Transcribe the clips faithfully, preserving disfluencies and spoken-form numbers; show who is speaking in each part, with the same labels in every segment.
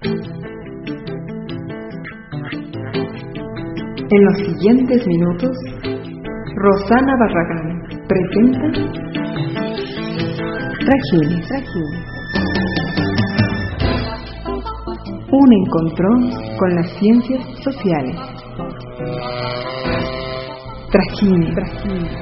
Speaker 1: En los siguientes minutos, Rosana Barragán presenta Trajines, Trajines. Un encontrón con las ciencias sociales. Trajines, Trajines.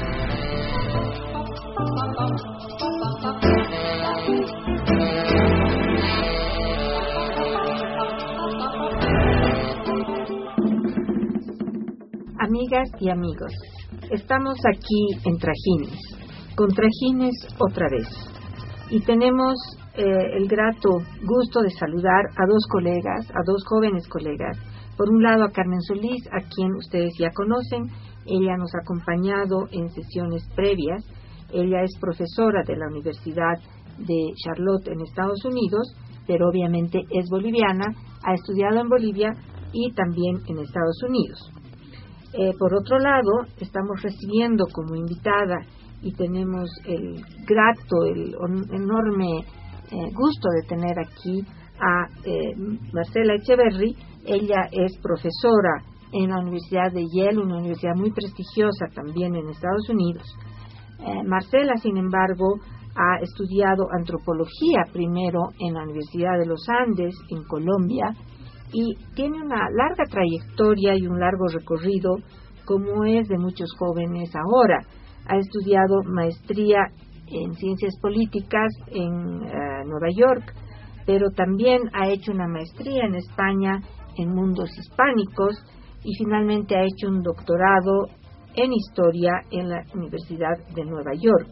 Speaker 2: Amigas y amigos, estamos aquí en Trajines, con Trajines otra vez, y tenemos eh, el grato gusto de saludar a dos colegas, a dos jóvenes colegas. Por un lado a Carmen Solís, a quien ustedes ya conocen. Ella nos ha acompañado en sesiones previas. Ella es profesora de la Universidad de Charlotte en Estados Unidos, pero obviamente es boliviana, ha estudiado en Bolivia y también en Estados Unidos. Eh, por otro lado, estamos recibiendo como invitada y tenemos el grato, el on, enorme eh, gusto de tener aquí a eh, Marcela Echeverry. Ella es profesora en la Universidad de Yale, una universidad muy prestigiosa también en Estados Unidos. Eh, Marcela, sin embargo, ha estudiado antropología primero en la Universidad de los Andes, en Colombia, y tiene una larga trayectoria y un largo recorrido, como es de muchos jóvenes ahora. Ha estudiado maestría en ciencias políticas en uh, Nueva York, pero también ha hecho una maestría en España en mundos hispánicos y finalmente ha hecho un doctorado en historia en la Universidad de Nueva York.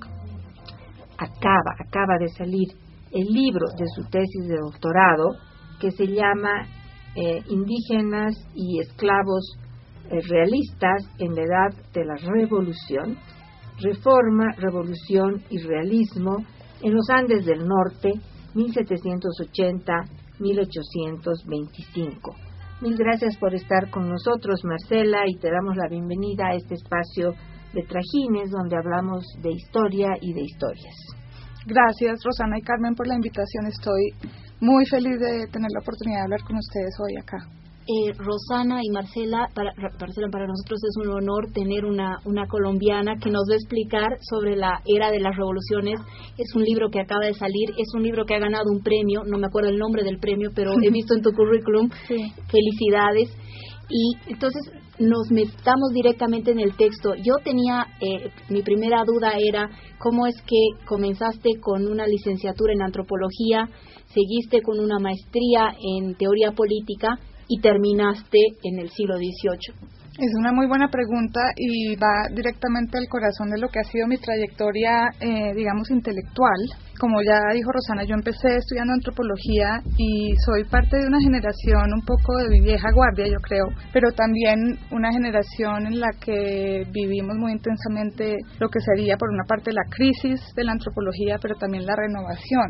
Speaker 2: Acaba, acaba de salir el libro de su tesis de doctorado, que se llama Eh, indígenas y esclavos eh, realistas en la edad de la revolución, reforma, revolución y realismo en los Andes del Norte, mil setecientos ochenta a mil ochocientos veinticinco. Mil gracias por estar con nosotros, Marcela, y te damos la bienvenida a este espacio de Trajines, donde hablamos de historia y de historias.
Speaker 3: Gracias, Rosana y Carmen, por la invitación. Estoy muy feliz de tener la oportunidad de hablar con ustedes hoy acá.
Speaker 4: Eh, Rosana y Marcela, para, Marcela, para nosotros es un honor tener una, una colombiana que nos va a explicar sobre la era de las revoluciones. Es un libro que acaba de salir, es un libro que ha ganado un premio, no me acuerdo el nombre del premio, pero he visto en tu currículum. Sí. Felicidades. Y entonces nos metamos directamente en el texto. Yo tenía, eh, mi primera duda era cómo es que comenzaste con una licenciatura en antropología, seguiste con una maestría en teoría política y terminaste en el siglo dieciocho.
Speaker 3: Es una muy buena pregunta y va directamente al corazón de lo que ha sido mi trayectoria, eh, digamos, intelectual. Como ya dijo Rosana, yo empecé estudiando antropología y soy parte de una generación un poco de vieja guardia, yo creo, pero también una generación en la que vivimos muy intensamente lo que sería, por una parte, la crisis de la antropología, pero también la renovación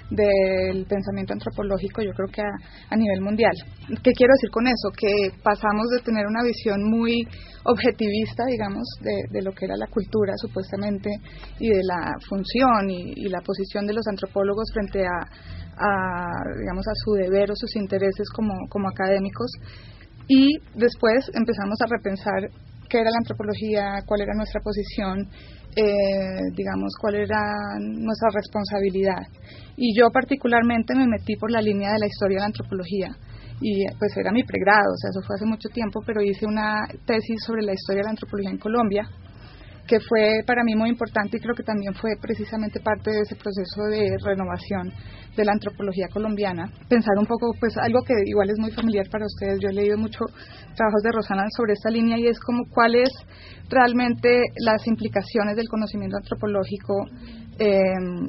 Speaker 3: del pensamiento antropológico, yo creo que a, a nivel mundial. ¿Qué quiero decir con eso? Que pasamos de tener una visión muy objetivista, digamos, de, de lo que era la cultura, supuestamente, y de la función y, y la posición de los antropólogos frente a, a, digamos, a su deber o sus intereses como, como académicos, y después empezamos a repensar qué era la antropología, cuál era nuestra posición, eh, digamos, cuál era nuestra responsabilidad. Y yo particularmente me metí por la línea de la historia de la antropología, y pues era mi pregrado, o sea, eso fue hace mucho tiempo, pero hice una tesis sobre la historia de la antropología en Colombia, que fue para mí muy importante y creo que también fue precisamente parte de ese proceso de renovación de la antropología colombiana. Pensar un poco, pues algo que igual es muy familiar para ustedes, yo he leído mucho trabajos de Rosana sobre esta línea, y es como cuáles realmente las implicaciones del conocimiento antropológico eh,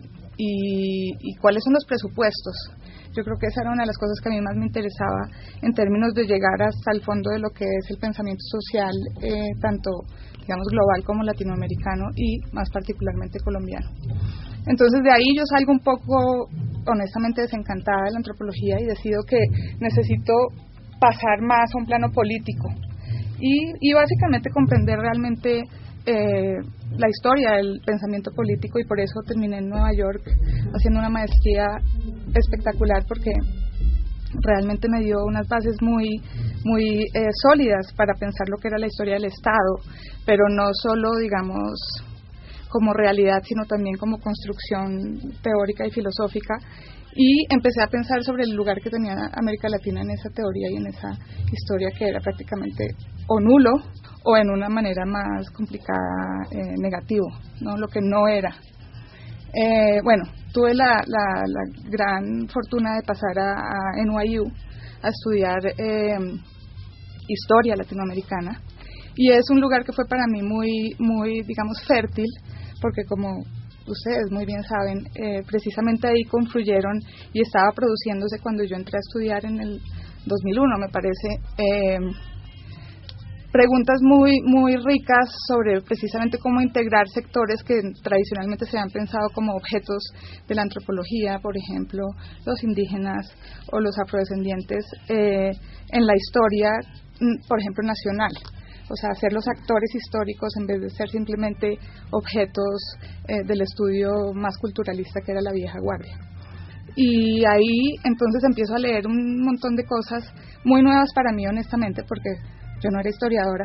Speaker 3: y, y cuáles son los presupuestos. Yo creo que esa era una de las cosas que a mí más me interesaba en términos de llegar hasta el fondo de lo que es el pensamiento social, eh, tanto, digamos, global como latinoamericano y más particularmente colombiano. Entonces de ahí yo salgo un poco, honestamente, desencantada de la antropología y decido que necesito pasar más a un plano político y, y básicamente comprender realmente eh, la historia del pensamiento político, y por eso terminé en Nueva York haciendo una maestría espectacular, porque realmente me dio unas bases muy, muy eh, sólidas para pensar lo que era la historia del Estado, pero no solo, digamos, como realidad, sino también como construcción teórica y filosófica. Y empecé a pensar sobre el lugar que tenía América Latina en esa teoría y en esa historia, que era prácticamente o nulo o en una manera más complicada, eh, negativo, ¿no? Lo que no era. Eh, bueno, tuve la, la, la gran fortuna de pasar a, a N Y U a estudiar eh, historia latinoamericana, y es un lugar que fue para mí muy, muy, digamos, fértil, porque como ustedes muy bien saben, eh, precisamente ahí confluyeron y estaba produciéndose cuando yo entré a estudiar en el dos mil uno, me parece, eh, preguntas muy muy ricas sobre precisamente cómo integrar sectores que tradicionalmente se han pensado como objetos de la antropología, por ejemplo, los indígenas o los afrodescendientes, eh, en la historia, por ejemplo, nacional. O sea, ser los actores históricos en vez de ser simplemente objetos eh, del estudio más culturalista que era la vieja guardia. Y ahí entonces empiezo a leer un montón de cosas muy nuevas para mí, honestamente, porque yo no era historiadora,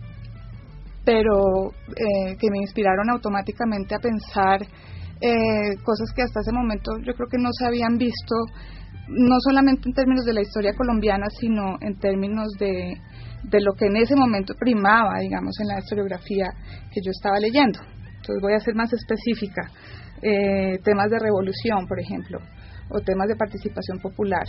Speaker 3: pero eh, que me inspiraron automáticamente a pensar eh, cosas que hasta ese momento yo creo que no se habían visto, no solamente en términos de la historia colombiana, sino en términos de, de lo que en ese momento primaba, digamos, en la historiografía que yo estaba leyendo. Entonces voy a ser más específica. Eh, temas de revolución, por ejemplo, o temas de participación popular.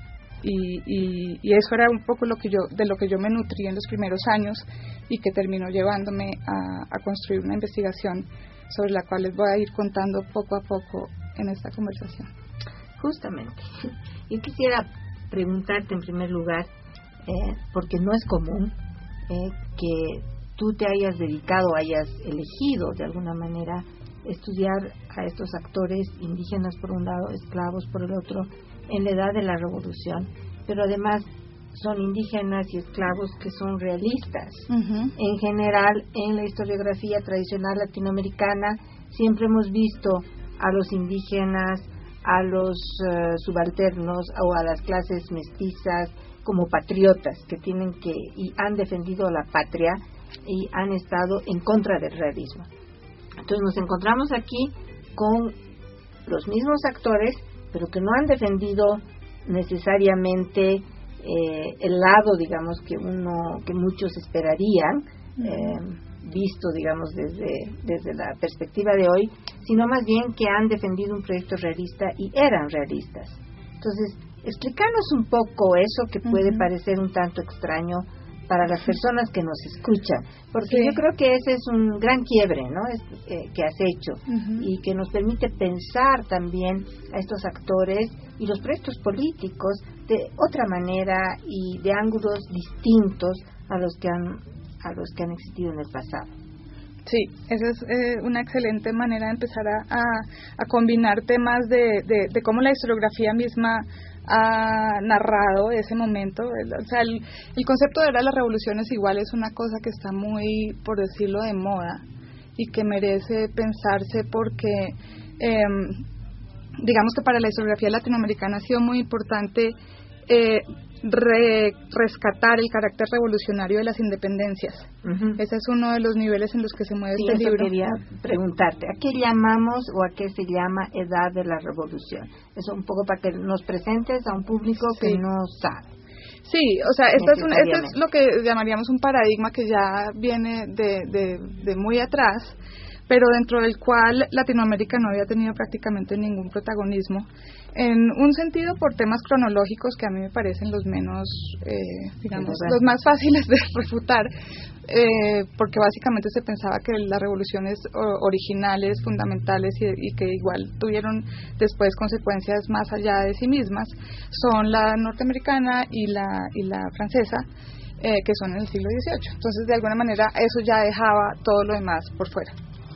Speaker 3: Y, y, y eso era un poco lo que yo, de lo que yo me nutrí en los primeros años y que terminó llevándome a, a construir una investigación sobre la cual les voy a ir contando poco a poco en esta conversación.
Speaker 2: Justamente. Yo quisiera preguntarte en primer lugar, eh, porque no es común eh, que tú te hayas dedicado, hayas elegido de alguna manera estudiar a estos actores indígenas por un lado, esclavos por el otro, en la edad de la revolución, pero además son indígenas y esclavos que son realistas. Uh-huh. En general, en la historiografía tradicional latinoamericana, siempre hemos visto a los indígenas, a los uh, subalternos o a las clases mestizas como patriotas que tienen que y han defendido la patria y han estado en contra del realismo. Entonces nos encontramos aquí con los mismos actores, pero que no han defendido necesariamente eh, el lado, digamos, que uno, que muchos esperarían, eh, visto, digamos, desde, desde la perspectiva de hoy, sino más bien que han defendido un proyecto realista y eran realistas. Entonces, explícanos un poco eso que puede uh-huh. parecer un tanto extraño para las personas que nos escuchan, porque sí. yo creo que ese es un gran quiebre, ¿no? Es, eh, que has hecho uh-huh. y que nos permite pensar también a estos actores y los proyectos políticos de otra manera y de ángulos distintos a los que han a los que han existido en el pasado.
Speaker 3: Sí, esa es eh, una excelente manera de empezar a, a, a combinar temas de, de, de cómo la historiografía misma ha narrado ese momento. El, o sea, el, el concepto de las revoluciones igual es una cosa que está muy, por decirlo, de moda y que merece pensarse porque, eh, digamos que para la historiografía latinoamericana ha sido muy importante eh, Re, rescatar el carácter revolucionario de las independencias. Uh-huh. Ese es uno de los niveles en los que se mueve
Speaker 2: sí,
Speaker 3: este
Speaker 2: eso
Speaker 3: libro.
Speaker 2: Quería preguntarte, ¿a qué llamamos o a qué se llama edad de la revolución? Eso un poco para que nos presentes a un público sí. que no sabe.
Speaker 3: Sí, o sea, esto es, un, esto es lo que llamaríamos un paradigma que ya viene de, de, de muy atrás, pero dentro del cual Latinoamérica no había tenido prácticamente ningún protagonismo, en un sentido por temas cronológicos que a mí me parecen los menos, eh, digamos, los más fáciles de refutar, eh, porque básicamente se pensaba que las revoluciones originales, fundamentales y, y que igual tuvieron después consecuencias más allá de sí mismas, son la norteamericana y la, y la francesa, eh, que son en el siglo dieciocho. Entonces, de alguna manera, eso ya dejaba todo lo demás por fuera.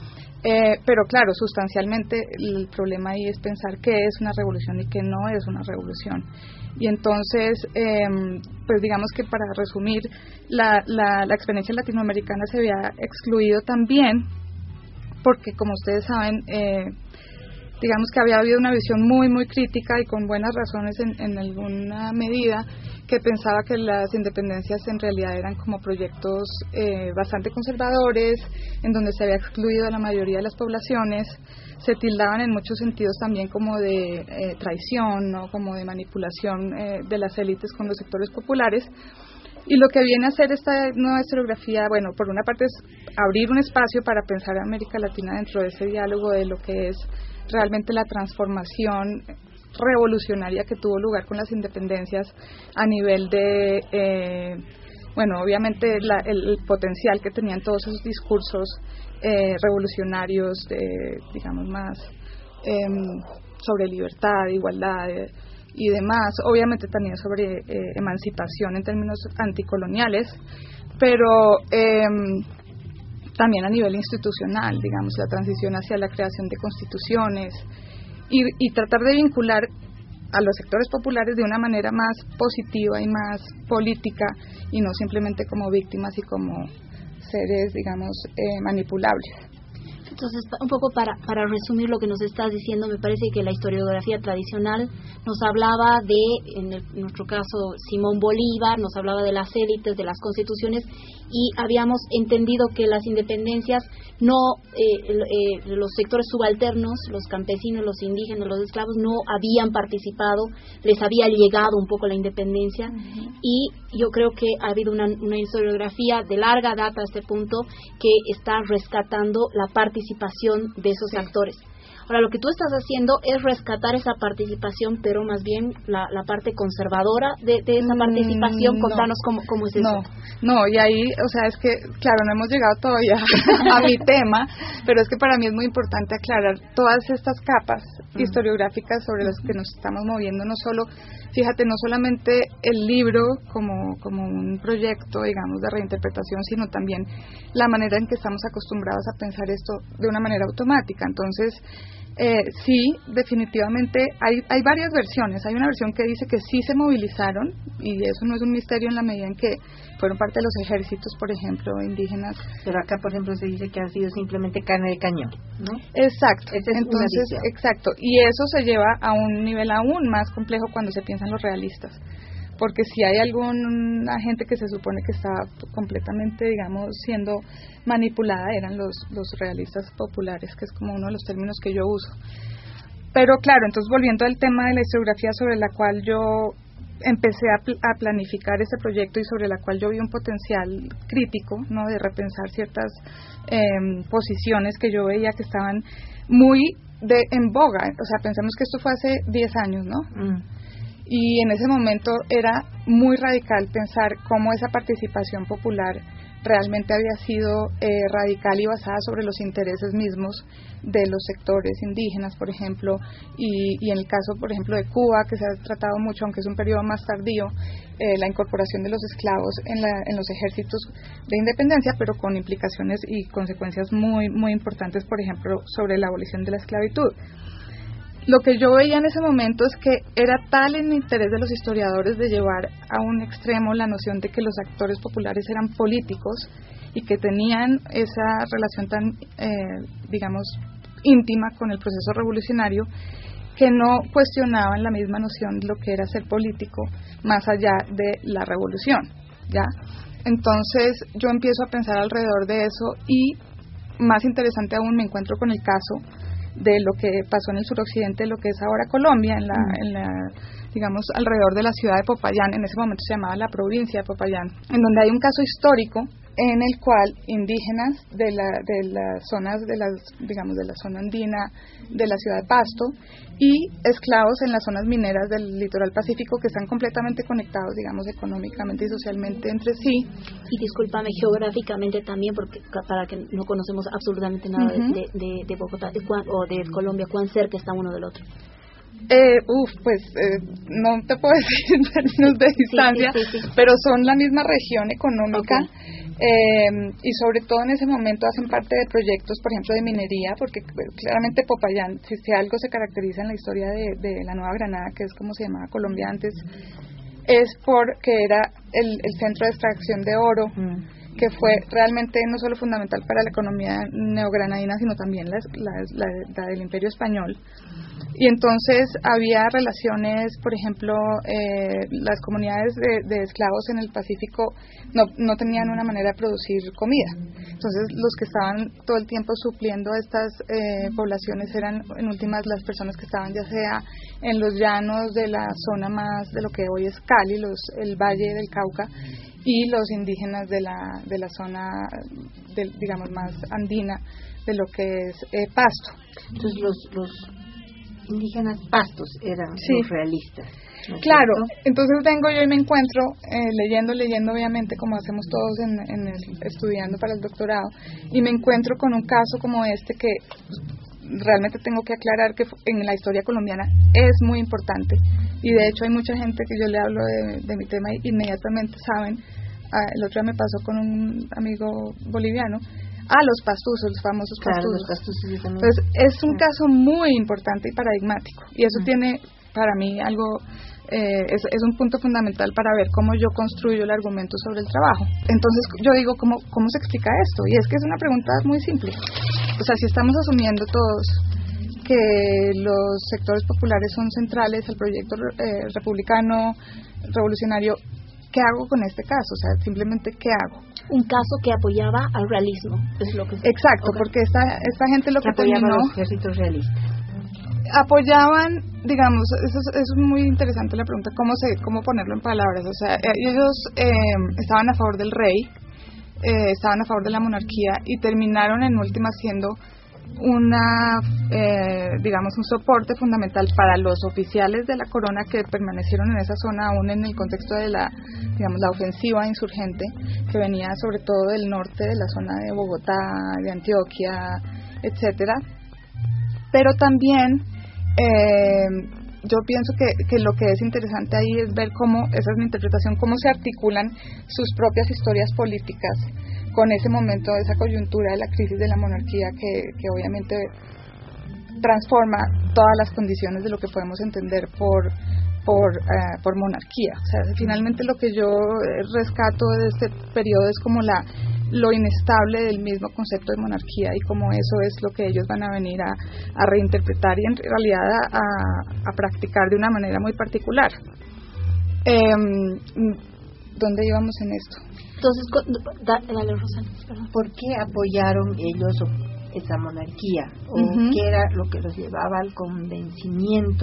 Speaker 3: Eh, pero claro, sustancialmente el problema ahí es pensar qué es una revolución y qué no es una revolución. Y entonces, eh, pues digamos que para resumir, la, la, la experiencia latinoamericana se había excluido también porque, como ustedes saben, eh, digamos que había habido una visión muy, muy crítica y con buenas razones en, en alguna medida, que pensaba que las independencias en realidad eran como proyectos eh, bastante conservadores, en donde se había excluido a la mayoría de las poblaciones, se tildaban en muchos sentidos también como de eh, traición, ¿no? Como de manipulación eh, de las élites con los sectores populares. Y lo que viene a hacer esta nueva historiografía, bueno, por una parte es abrir un espacio para pensar a América Latina dentro de ese diálogo de lo que es realmente la transformación revolucionaria que tuvo lugar con las independencias a nivel de, eh, bueno, obviamente la, el, el potencial que tenían todos esos discursos eh, revolucionarios, de, digamos, más eh, sobre libertad, igualdad eh, y demás, obviamente también sobre eh, emancipación en términos anticoloniales, pero eh, también a nivel institucional, digamos, la transición hacia la creación de constituciones, Y, y tratar de vincular a los sectores populares de una manera más positiva y más política y no simplemente como víctimas y como seres, digamos, eh, manipulables.
Speaker 4: Entonces, un poco para, para resumir lo que nos estás diciendo, me parece que la historiografía tradicional nos hablaba de, en, el, en nuestro caso, Simón Bolívar, nos hablaba de las élites, de las constituciones, y habíamos entendido que las independencias no, eh, eh, los sectores subalternos, los campesinos, los indígenas, los esclavos, no habían participado, les había llegado un poco la independencia, uh-huh. Y yo creo que ha habido una, una historiografía de larga data a este punto que está rescatando la participación de esos sí. actores. Ahora, lo que tú estás haciendo es rescatar esa participación, pero más bien la, la parte conservadora de, de esa participación. Mm, Contanos no, cómo, cómo es eso.
Speaker 3: No, no, y ahí, o sea, es que, claro, no hemos llegado todavía a mi tema, pero es que para mí es muy importante aclarar todas estas capas mm. historiográficas sobre las que nos estamos moviendo, no solo, fíjate, no solamente el libro como, como un proyecto, digamos, de reinterpretación, sino también la manera en que estamos acostumbrados a pensar esto de una manera automática. Entonces, Eh, sí, definitivamente hay, hay varias versiones. Hay una versión que dice que sí se movilizaron, y eso no es un misterio en la medida en que fueron parte de los ejércitos, por ejemplo, indígenas.
Speaker 2: Pero acá, por ejemplo, se dice que ha sido simplemente carne de cañón, ¿no?
Speaker 3: Exacto.
Speaker 2: Esa es
Speaker 3: Entonces, exacto. Y eso se lleva a un nivel aún más complejo cuando se piensan los realistas. Porque si hay alguna gente que se supone que está completamente, digamos, siendo manipulada, eran los, los realistas populares, que es como uno de los términos que yo uso. Pero claro, entonces volviendo al tema de la historiografía sobre la cual yo empecé a, pl- a planificar ese proyecto y sobre la cual yo vi un potencial crítico, ¿no?, de repensar ciertas eh, posiciones que yo veía que estaban muy de, en boga. O sea, pensamos que esto fue hace diez años, ¿no? Mm. Y en ese momento era muy radical pensar cómo esa participación popular realmente había sido eh, radical y basada sobre los intereses mismos de los sectores indígenas, por ejemplo, y, y en el caso, por ejemplo, de Cuba, que se ha tratado mucho, aunque es un periodo más tardío, eh, la incorporación de los esclavos en, la, en los ejércitos de independencia, pero con implicaciones y consecuencias muy, muy importantes, por ejemplo, sobre la abolición de la esclavitud. Lo que yo veía en ese momento es que era tal el interés de los historiadores de llevar a un extremo la noción de que los actores populares eran políticos y que tenían esa relación tan, eh, digamos, íntima con el proceso revolucionario, que no cuestionaban la misma noción de lo que era ser político más allá de la revolución, ¿ya? Entonces yo empiezo a pensar alrededor de eso y, más interesante aún, me encuentro con el caso de lo que pasó en el suroccidente, lo que es ahora Colombia, en la, mm. en la, digamos, alrededor de la ciudad de Popayán. En ese momento se llamaba la provincia de Popayán, en donde hay un caso histórico en el cual indígenas de la de las zonas de las digamos de la zona andina de la ciudad de Pasto y esclavos en las zonas mineras del litoral pacífico, que están completamente conectados, digamos, económicamente y socialmente entre sí.
Speaker 4: Y discúlpame, geográficamente también, porque para que no conocemos absolutamente nada uh-huh. de, de, de Bogotá de cuán, o de Colombia, ¿cuán cerca está uno del otro?
Speaker 3: Eh, uf, pues eh, no te puedo decir en términos de distancia, sí, sí, sí, sí. pero son la misma región económica. Okay. Eh, y sobre todo en ese momento hacen parte de proyectos, por ejemplo, de minería, porque claramente Popayán, si, si algo se caracteriza en la historia de, de la Nueva Granada, que es como se llamaba Colombia antes, es porque era el, el centro de extracción de oro mm. que fue realmente no solo fundamental para la economía neogranadina, sino también la, la, la, la del Imperio Español. Y entonces había relaciones, por ejemplo, eh, las comunidades de, de esclavos en el Pacífico no, no tenían una manera de producir comida. Entonces los que estaban todo el tiempo supliendo a estas eh, poblaciones eran en últimas las personas que estaban ya sea en los llanos de la zona más de lo que hoy es Cali, los, el Valle del Cauca, y los indígenas de la, de la zona, de, digamos, más andina de lo que es eh, Pasto.
Speaker 2: Entonces los... los indígenas pastos eran sí. los realistas, ¿no es
Speaker 3: claro,
Speaker 2: cierto?
Speaker 3: Entonces vengo yo y me encuentro eh, leyendo, leyendo obviamente como hacemos todos en, en el, estudiando para el doctorado, y me encuentro con un caso como este que realmente tengo que aclarar que en la historia colombiana es muy importante, y de hecho hay mucha gente que yo le hablo de, de mi tema y inmediatamente saben. Ah, el otro día me pasó con un amigo boliviano. Ah, los pastuzos, los famosos
Speaker 2: claro,
Speaker 3: pastuzos.
Speaker 2: Los pastuzos
Speaker 3: Entonces, es un caso muy importante y paradigmático. Y eso uh-huh. tiene, para mí, algo, eh, es, es un punto fundamental para ver cómo yo construyo el argumento sobre el trabajo. Entonces, yo digo, ¿cómo, cómo se explica esto? Y es que es una pregunta muy simple. O sea, si estamos asumiendo todos que los sectores populares son centrales al proyecto eh, republicano, revolucionario, ¿qué hago con este caso? O sea, simplemente, ¿qué hago?
Speaker 4: Un caso que apoyaba al realismo, es lo que se...
Speaker 3: Exacto, okay. Porque esta esta gente lo que, que
Speaker 2: apoyaba
Speaker 3: terminó...
Speaker 2: a los ejércitos realistas.
Speaker 3: Apoyaban, digamos, eso es, eso es muy interesante la pregunta, ¿cómo se cómo ponerlo en palabras? O sea, ellos eh, estaban a favor del rey, eh, estaban a favor de la monarquía y terminaron en última siendo una, eh, digamos, un soporte fundamental para los oficiales de la corona que permanecieron en esa zona aún en el contexto de la, digamos, la ofensiva insurgente que venía sobre todo del norte, de la zona de Bogotá, de Antioquia, etcétera. Pero también eh, yo pienso que, que lo que es interesante ahí es ver cómo, esa es mi interpretación, cómo se articulan sus propias historias políticas con ese momento, esa coyuntura de la crisis de la monarquía que, que obviamente transforma todas las condiciones de lo que podemos entender por por uh, por monarquía. O sea, finalmente lo que yo rescato de este periodo es como la lo inestable del mismo concepto de monarquía y como eso es lo que ellos van a venir a, a reinterpretar y en realidad a, a practicar de una manera muy particular. Eh, ¿Dónde íbamos en esto?
Speaker 4: Entonces, dale, Rosana.
Speaker 2: ¿Por qué apoyaron ellos esa monarquía? ¿O uh-huh. qué era lo que los llevaba al convencimiento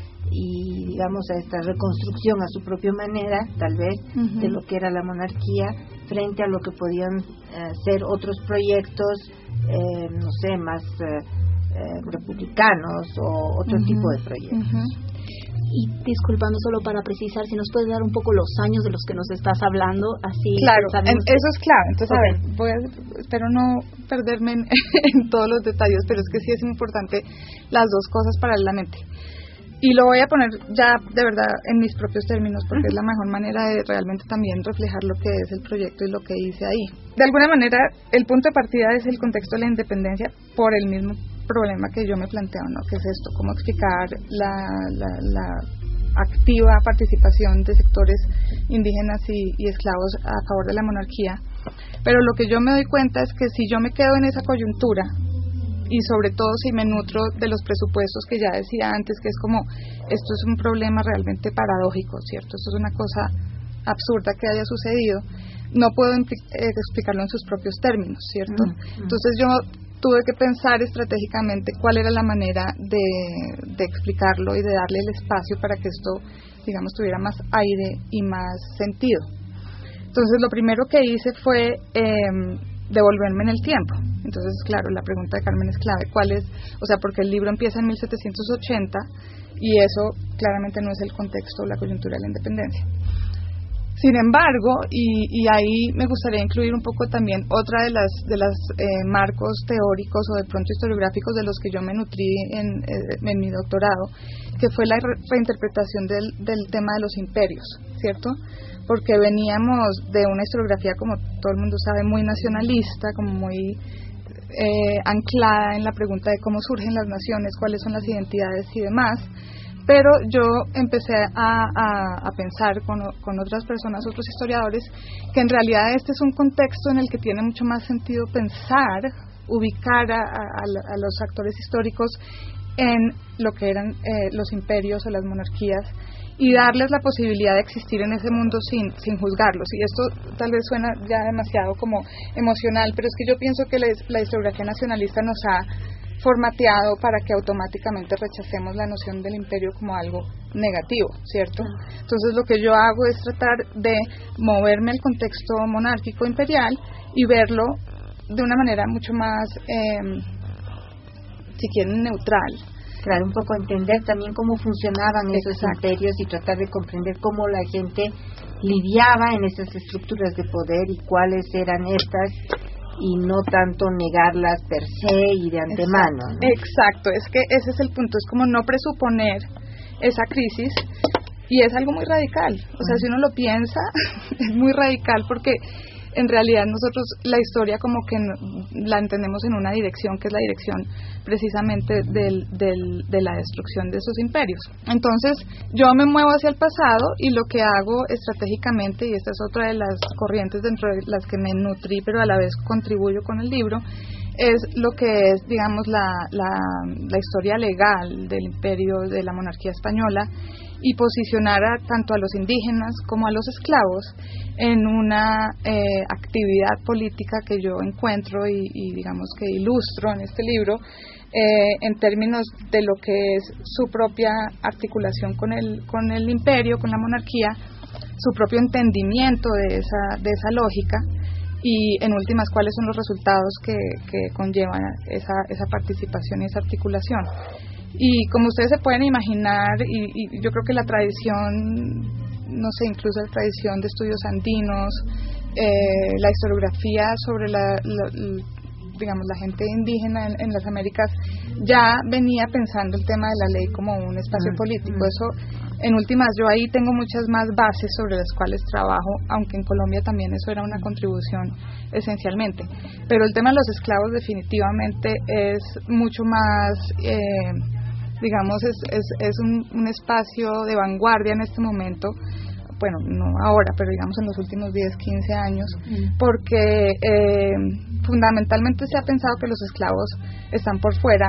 Speaker 2: y, digamos, a esta reconstrucción a su propia manera, tal vez, uh-huh. de lo que era la monarquía frente a lo que podían uh, ser otros proyectos, eh, no sé, más uh, eh, republicanos o otro uh-huh. tipo de proyectos?
Speaker 4: Uh-huh. Y disculpando solo para precisar, si nos puedes dar un poco los años de los que nos estás hablando, así
Speaker 3: claro, en,
Speaker 4: que...
Speaker 3: eso es clave. Entonces, okay. a ver, voy a, espero no perderme en, en todos los detalles, pero es que sí es importante las dos cosas paralelamente. Y lo voy a poner ya de verdad en mis propios términos, porque uh-huh. es la mejor manera de realmente también reflejar lo que es el proyecto y lo que hice ahí. De alguna manera, el punto de partida es el contexto de la independencia por el mismo problema que yo me planteo, ¿no? Que es esto, cómo explicar la, la, la activa participación de sectores indígenas y, y esclavos a favor de la monarquía. Pero lo que yo me doy cuenta es que si yo me quedo en esa coyuntura y sobre todo si me nutro de los presupuestos que ya decía antes, que es como, esto es un problema realmente paradójico, ¿cierto? Esto es una cosa absurda que haya sucedido, no puedo impli- eh, explicarlo en sus propios términos, ¿cierto? Mm-hmm. Entonces yo tuve que pensar estratégicamente cuál era la manera de, de explicarlo y de darle el espacio para que esto, digamos, tuviera más aire y más sentido. Entonces lo primero que hice fue eh, devolverme en el tiempo. Entonces, claro, la pregunta de Carmen es clave. ¿Cuál es? O sea, porque el libro empieza en mil setecientos ochenta y eso claramente no es el contexto o la coyuntura de la independencia. Sin embargo, y, y ahí me gustaría incluir un poco también otra de las de las eh, marcos teóricos o de pronto historiográficos de los que yo me nutrí en, en mi doctorado, que fue la re- reinterpretación del, del tema de los imperios, ¿cierto? Porque veníamos de una historiografía, como todo el mundo sabe, muy nacionalista, como muy eh, anclada en la pregunta de cómo surgen las naciones, cuáles son las identidades y demás, Pero yo empecé a, a, a pensar con, con otras personas, otros historiadores, que en realidad este es un contexto en el que tiene mucho más sentido pensar, ubicar a, a, a los actores históricos en lo que eran eh, los imperios o las monarquías, y darles la posibilidad de existir en ese mundo sin, sin juzgarlos. Y esto tal vez suena ya demasiado como emocional, pero es que yo pienso que la, la historiografía nacionalista nos ha formateado para que automáticamente rechacemos la noción del imperio como algo negativo, ¿cierto? Entonces lo que yo hago es tratar de moverme al contexto monárquico imperial y verlo de una manera mucho más, eh, si quieren, neutral.
Speaker 2: Claro, un poco entender también cómo funcionaban esos
Speaker 3: Exacto.
Speaker 2: imperios y tratar de comprender cómo la gente lidiaba en esas estructuras de poder y cuáles eran estas, y no tanto negarlas per se y de antemano, ¿no?
Speaker 3: Exacto, es que ese es el punto, es como no presuponer esa crisis, y es algo muy radical. O sea, si uno lo piensa, es muy radical, porque en realidad nosotros la historia como que no, la entendemos en una dirección, que es la dirección precisamente del, del, de la destrucción de esos imperios. Entonces yo me muevo hacia el pasado, y lo que hago estratégicamente, y esta es otra de las corrientes dentro de las que me nutrí pero a la vez contribuyo con el libro, es lo que es, digamos, la, la, la historia legal del imperio, de la monarquía española, y posicionar a, tanto a los indígenas como a los esclavos en una eh, actividad política que yo encuentro y, y digamos que ilustro en este libro, eh, en términos de lo que es su propia articulación con el, con el imperio, con la monarquía, su propio entendimiento de esa, de esa lógica, y en últimas cuáles son los resultados que, que conllevan esa, esa participación y esa articulación. Y como ustedes se pueden imaginar, y, y yo creo que la tradición, no sé, incluso la tradición de estudios andinos, eh, la historiografía sobre la, la, la digamos la gente indígena en, en las Américas ya venía pensando el tema de la ley como un espacio mm, político. Mm. Eso, en últimas, yo ahí tengo muchas más bases sobre las cuales trabajo, aunque en Colombia también eso era una contribución esencialmente. Pero el tema de los esclavos definitivamente es mucho más, eh, digamos, es, es, es un, un espacio de vanguardia en este momento. Bueno, no ahora, pero digamos en los últimos diez, quince años, mm. porque eh, fundamentalmente se ha pensado que los esclavos están por fuera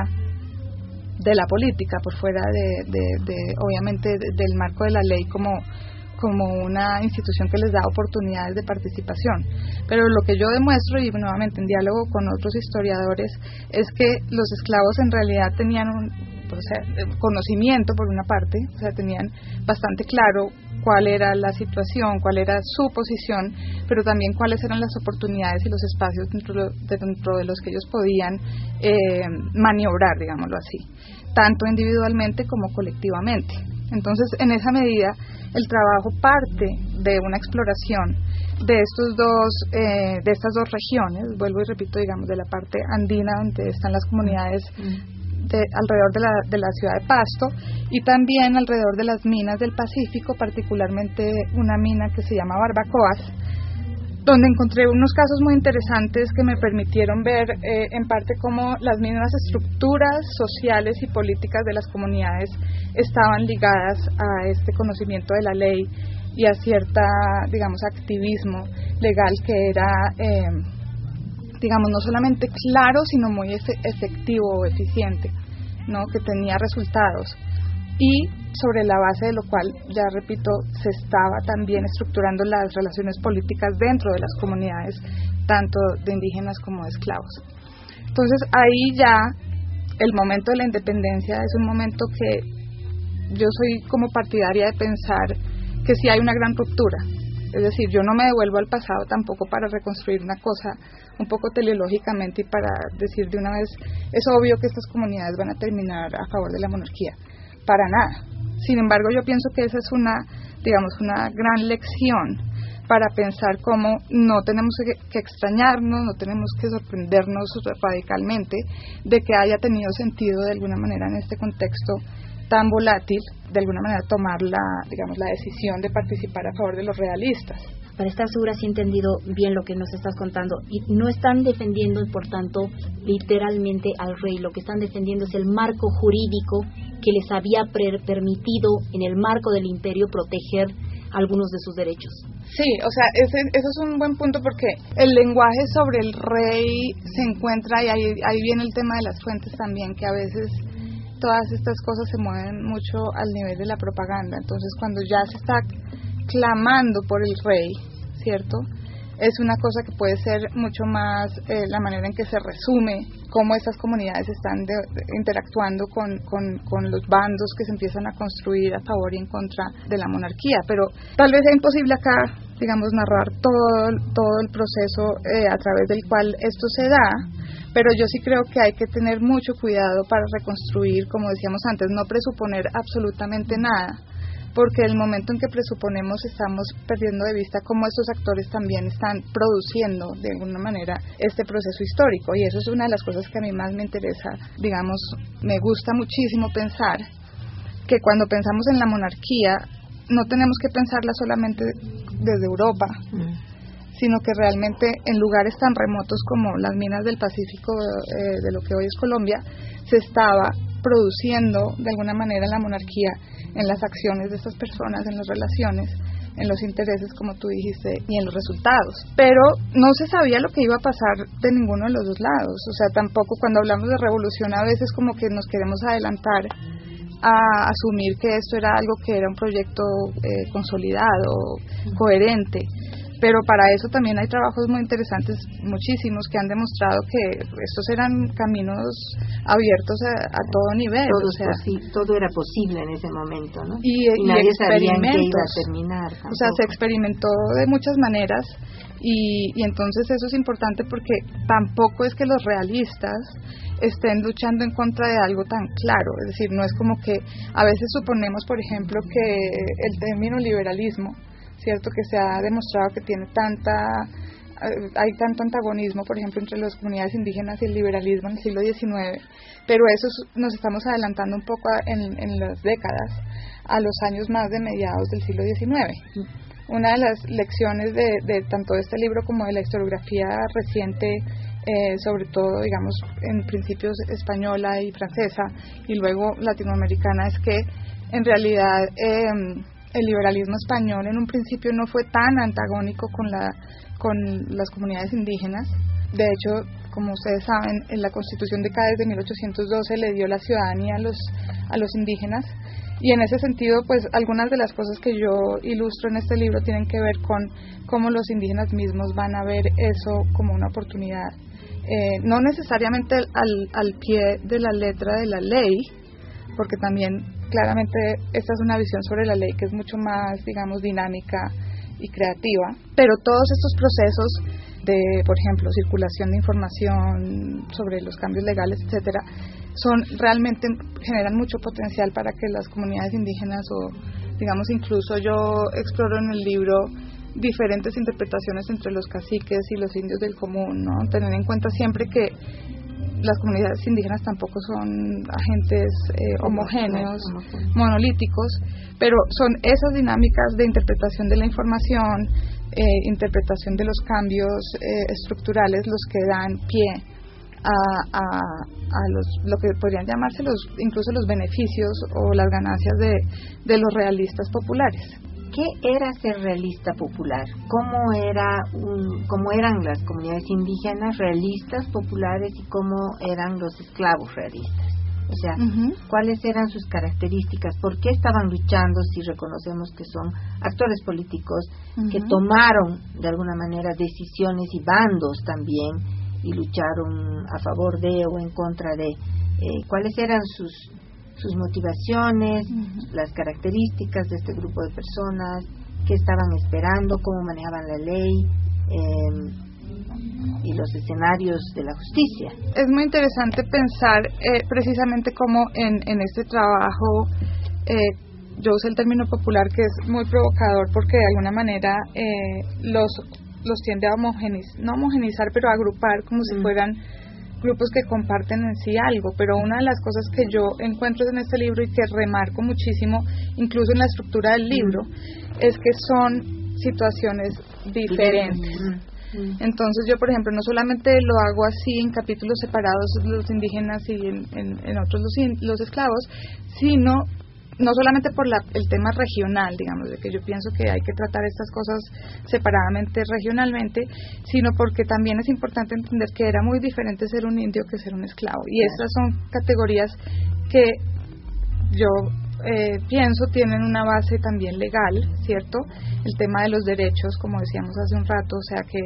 Speaker 3: de la política, por fuera de, de, de obviamente, de, del marco de la ley como, como una institución que les da oportunidades de participación. Pero lo que yo demuestro, y nuevamente en diálogo con otros historiadores, es que los esclavos en realidad tenían un o sea, conocimiento por una parte, o sea, tenían bastante claro cuál era la situación, cuál era su posición, pero también cuáles eran las oportunidades y los espacios dentro de, dentro de los que ellos podían eh, maniobrar, digámoslo así, tanto individualmente como colectivamente. Entonces, en esa medida, el trabajo parte de una exploración de estos dos, eh, de estas dos regiones, vuelvo y repito, digamos, de la parte andina, donde están las comunidades de, alrededor de la, de la ciudad de Pasto, y también alrededor de las minas del Pacífico, particularmente una mina que se llama Barbacoas, donde encontré unos casos muy interesantes que me permitieron ver eh, en parte cómo las mismas estructuras sociales y políticas de las comunidades estaban ligadas a este conocimiento de la ley y a cierta, digamos, activismo legal que era, eh, digamos, no solamente claro, sino muy efe- efectivo o eficiente, ¿no? Que tenía resultados. Y sobre la base de lo cual, ya repito, se estaba también estructurando las relaciones políticas dentro de las comunidades, tanto de indígenas como de esclavos. Entonces, ahí ya el momento de la independencia es un momento que yo soy como partidaria de pensar que sí hay una gran ruptura. Es decir, yo no me devuelvo al pasado tampoco para reconstruir una cosa un poco teleológicamente y para decir de una vez, es obvio que estas comunidades van a terminar a favor de la monarquía. Para nada. Sin embargo, yo pienso que esa es una, digamos, una gran lección para pensar cómo no tenemos que, que extrañarnos, no tenemos que sorprendernos radicalmente de que haya tenido sentido de alguna manera en este contexto tan volátil, de alguna manera tomar la, digamos, la decisión de participar a favor de los realistas.
Speaker 4: Para estar segura, si he entendido bien lo que nos estás contando, y no están defendiendo, por tanto, literalmente al rey. Lo que están defendiendo es el marco jurídico que les había pre- permitido, en el marco del imperio, proteger algunos de sus derechos.
Speaker 3: Sí, o sea, ese, eso es un buen punto porque el lenguaje sobre el rey se encuentra, y ahí, ahí viene el tema de las fuentes también, que a veces todas estas cosas se mueven mucho al nivel de la propaganda. Entonces, cuando ya se está clamando por el rey, ¿cierto?, es una cosa que puede ser mucho más eh, la manera en que se resume cómo estas comunidades están de, de, interactuando con, con, con los bandos que se empiezan a construir a favor y en contra de la monarquía. Pero tal vez sea imposible acá, digamos, narrar todo, todo el proceso eh, a través del cual esto se da, pero yo sí creo que hay que tener mucho cuidado para reconstruir, como decíamos antes, no presuponer absolutamente nada, porque el momento en que presuponemos estamos perdiendo de vista cómo estos actores también están produciendo de alguna manera este proceso histórico, y eso es una de las cosas que a mí más me interesa. Digamos, me gusta muchísimo pensar que cuando pensamos en la monarquía no tenemos que pensarla solamente desde Europa, mm. sino que realmente en lugares tan remotos como las minas del Pacífico, eh, de lo que hoy es Colombia, se estaba produciendo de alguna manera la monarquía en las acciones de estas personas, en las relaciones, en los intereses, como tú dijiste, y en los resultados. Pero no se sabía lo que iba a pasar de ninguno de los dos lados. O sea, tampoco cuando hablamos de revolución a veces como que nos queremos adelantar a asumir que esto era algo que era un proyecto eh, consolidado, coherente. Pero para eso también hay trabajos muy interesantes, muchísimos, que han demostrado que estos eran caminos abiertos a, a todo nivel.
Speaker 2: Todo,
Speaker 3: o sea,
Speaker 2: posi- todo era posible en ese momento, ¿no?
Speaker 3: Y,
Speaker 2: y,
Speaker 3: y
Speaker 2: nadie sabía en qué iba
Speaker 3: experimentos.
Speaker 2: a terminar. Tampoco.
Speaker 3: O sea, se experimentó de muchas maneras, y, y entonces eso es importante porque tampoco es que los realistas estén luchando en contra de algo tan claro. Es decir, no es como que a veces suponemos, por ejemplo, que el término liberalismo, cierto, que se ha demostrado que tiene tanta hay tanto antagonismo, por ejemplo, entre las comunidades indígenas y el liberalismo en el siglo diecinueve, pero eso es, nos estamos adelantando un poco en, en las décadas, a los años más de mediados del siglo diecinueve. Una de las lecciones de, de tanto de este libro como de la historiografía reciente, eh, sobre todo, digamos, en principios española y francesa, y luego latinoamericana, es que en realidad eh, el liberalismo español en un principio no fue tan antagónico con la con las comunidades indígenas. De hecho, como ustedes saben, en la Constitución de Cádiz de mil ochocientos doce le dio la ciudadanía a los a los indígenas, y en ese sentido, pues algunas de las cosas que yo ilustro en este libro tienen que ver con cómo los indígenas mismos van a ver eso como una oportunidad, eh, no necesariamente al, al pie de la letra de la ley, porque también claramente esta es una visión sobre la ley que es mucho más, digamos, dinámica y creativa, pero todos estos procesos de, por ejemplo, circulación de información sobre los cambios legales, etcétera, son realmente generan mucho potencial para que las comunidades indígenas, o digamos, incluso yo exploro en el libro diferentes interpretaciones entre los caciques y los indios del común, ¿no? Tener en cuenta siempre que las comunidades indígenas tampoco son agentes eh, homogéneos, monolíticos, pero son esas dinámicas de interpretación de la información, eh, interpretación de los cambios eh, estructurales, los que dan pie a, a, a los, lo que podrían llamarse los, incluso los beneficios o las ganancias de, de los realistas populares.
Speaker 2: ¿Qué era ser realista popular? ¿Cómo era un, cómo eran las comunidades indígenas realistas populares y cómo eran los esclavos realistas? O sea, uh-huh. ¿cuáles eran sus características? ¿Por qué estaban luchando si reconocemos que son actores políticos uh-huh. que tomaron de alguna manera decisiones y bandos también y lucharon a favor de o en contra de? Eh, ¿Cuáles eran sus sus motivaciones, uh-huh. las características de este grupo de personas, qué estaban esperando, cómo manejaban la ley eh, y los escenarios de la justicia?
Speaker 3: Es muy interesante pensar eh, precisamente cómo en, en este trabajo, eh, yo uso el término popular, que es muy provocador porque de alguna manera eh, los, los tiende a homogenizar, no homogenizar, pero a agrupar como uh-huh. si fueran grupos que comparten en sí algo, pero una de las cosas que yo encuentro en este libro y que remarco muchísimo, incluso en la estructura del libro, es que son situaciones diferentes. Entonces yo, por ejemplo, no solamente lo hago así en capítulos separados los indígenas y en, en, en otros los, in, los esclavos, sino no solamente por la, el tema regional, digamos, de que yo pienso que hay que tratar estas cosas separadamente regionalmente, sino porque también es importante entender que era muy diferente ser un indio que ser un esclavo. Y estas son categorías que yo eh, pienso tienen una base también legal, ¿cierto? El tema de los derechos, como decíamos hace un rato, o sea que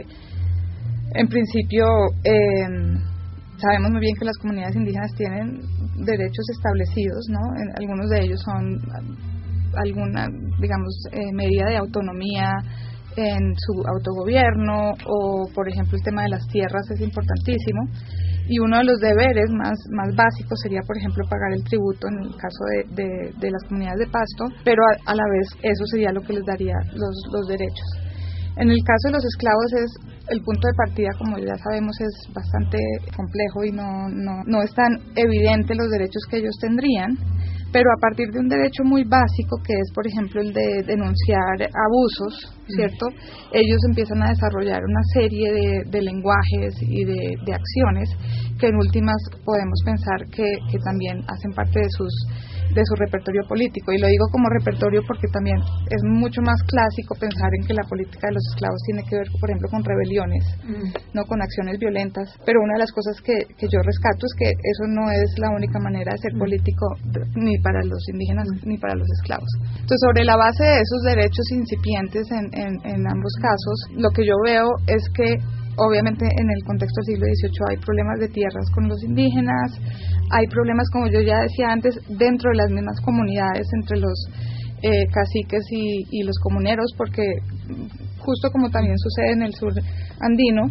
Speaker 3: en principio eh, sabemos muy bien que las comunidades indígenas tienen derechos establecidos, ¿no? En, algunos de ellos son alguna, digamos, eh, medida de autonomía en su autogobierno, o por ejemplo el tema de las tierras es importantísimo, y uno de los deberes más, más básicos sería, por ejemplo, pagar el tributo en el caso de, de, de las comunidades de pasto, pero a, a la vez eso sería lo que les daría los, los derechos. En el caso de los esclavos es el punto de partida, como ya sabemos, es bastante complejo y no, no, no es tan evidente los derechos que ellos tendrían, pero a partir de un derecho muy básico, que es, por ejemplo, el de denunciar abusos, ¿cierto? Mm. Ellos empiezan a desarrollar una serie de, de lenguajes y de, de acciones que en últimas podemos pensar que, que también hacen parte de sus de su repertorio político, y lo digo como repertorio porque también es mucho más clásico pensar en que la política de los esclavos tiene que ver, por ejemplo, con rebeliones, mm. no con acciones violentas, pero una de las cosas que, que yo rescato es que eso no es la única manera de ser mm. político ni para los indígenas mm. ni para los esclavos. Entonces, sobre la base de esos derechos incipientes en, en, en ambos casos, lo que yo veo es que obviamente en el contexto del siglo dieciocho hay problemas de tierras con los indígenas, hay problemas, como yo ya decía antes, dentro de las mismas comunidades, entre los eh, caciques y, y los comuneros, porque justo como también sucede en el sur andino,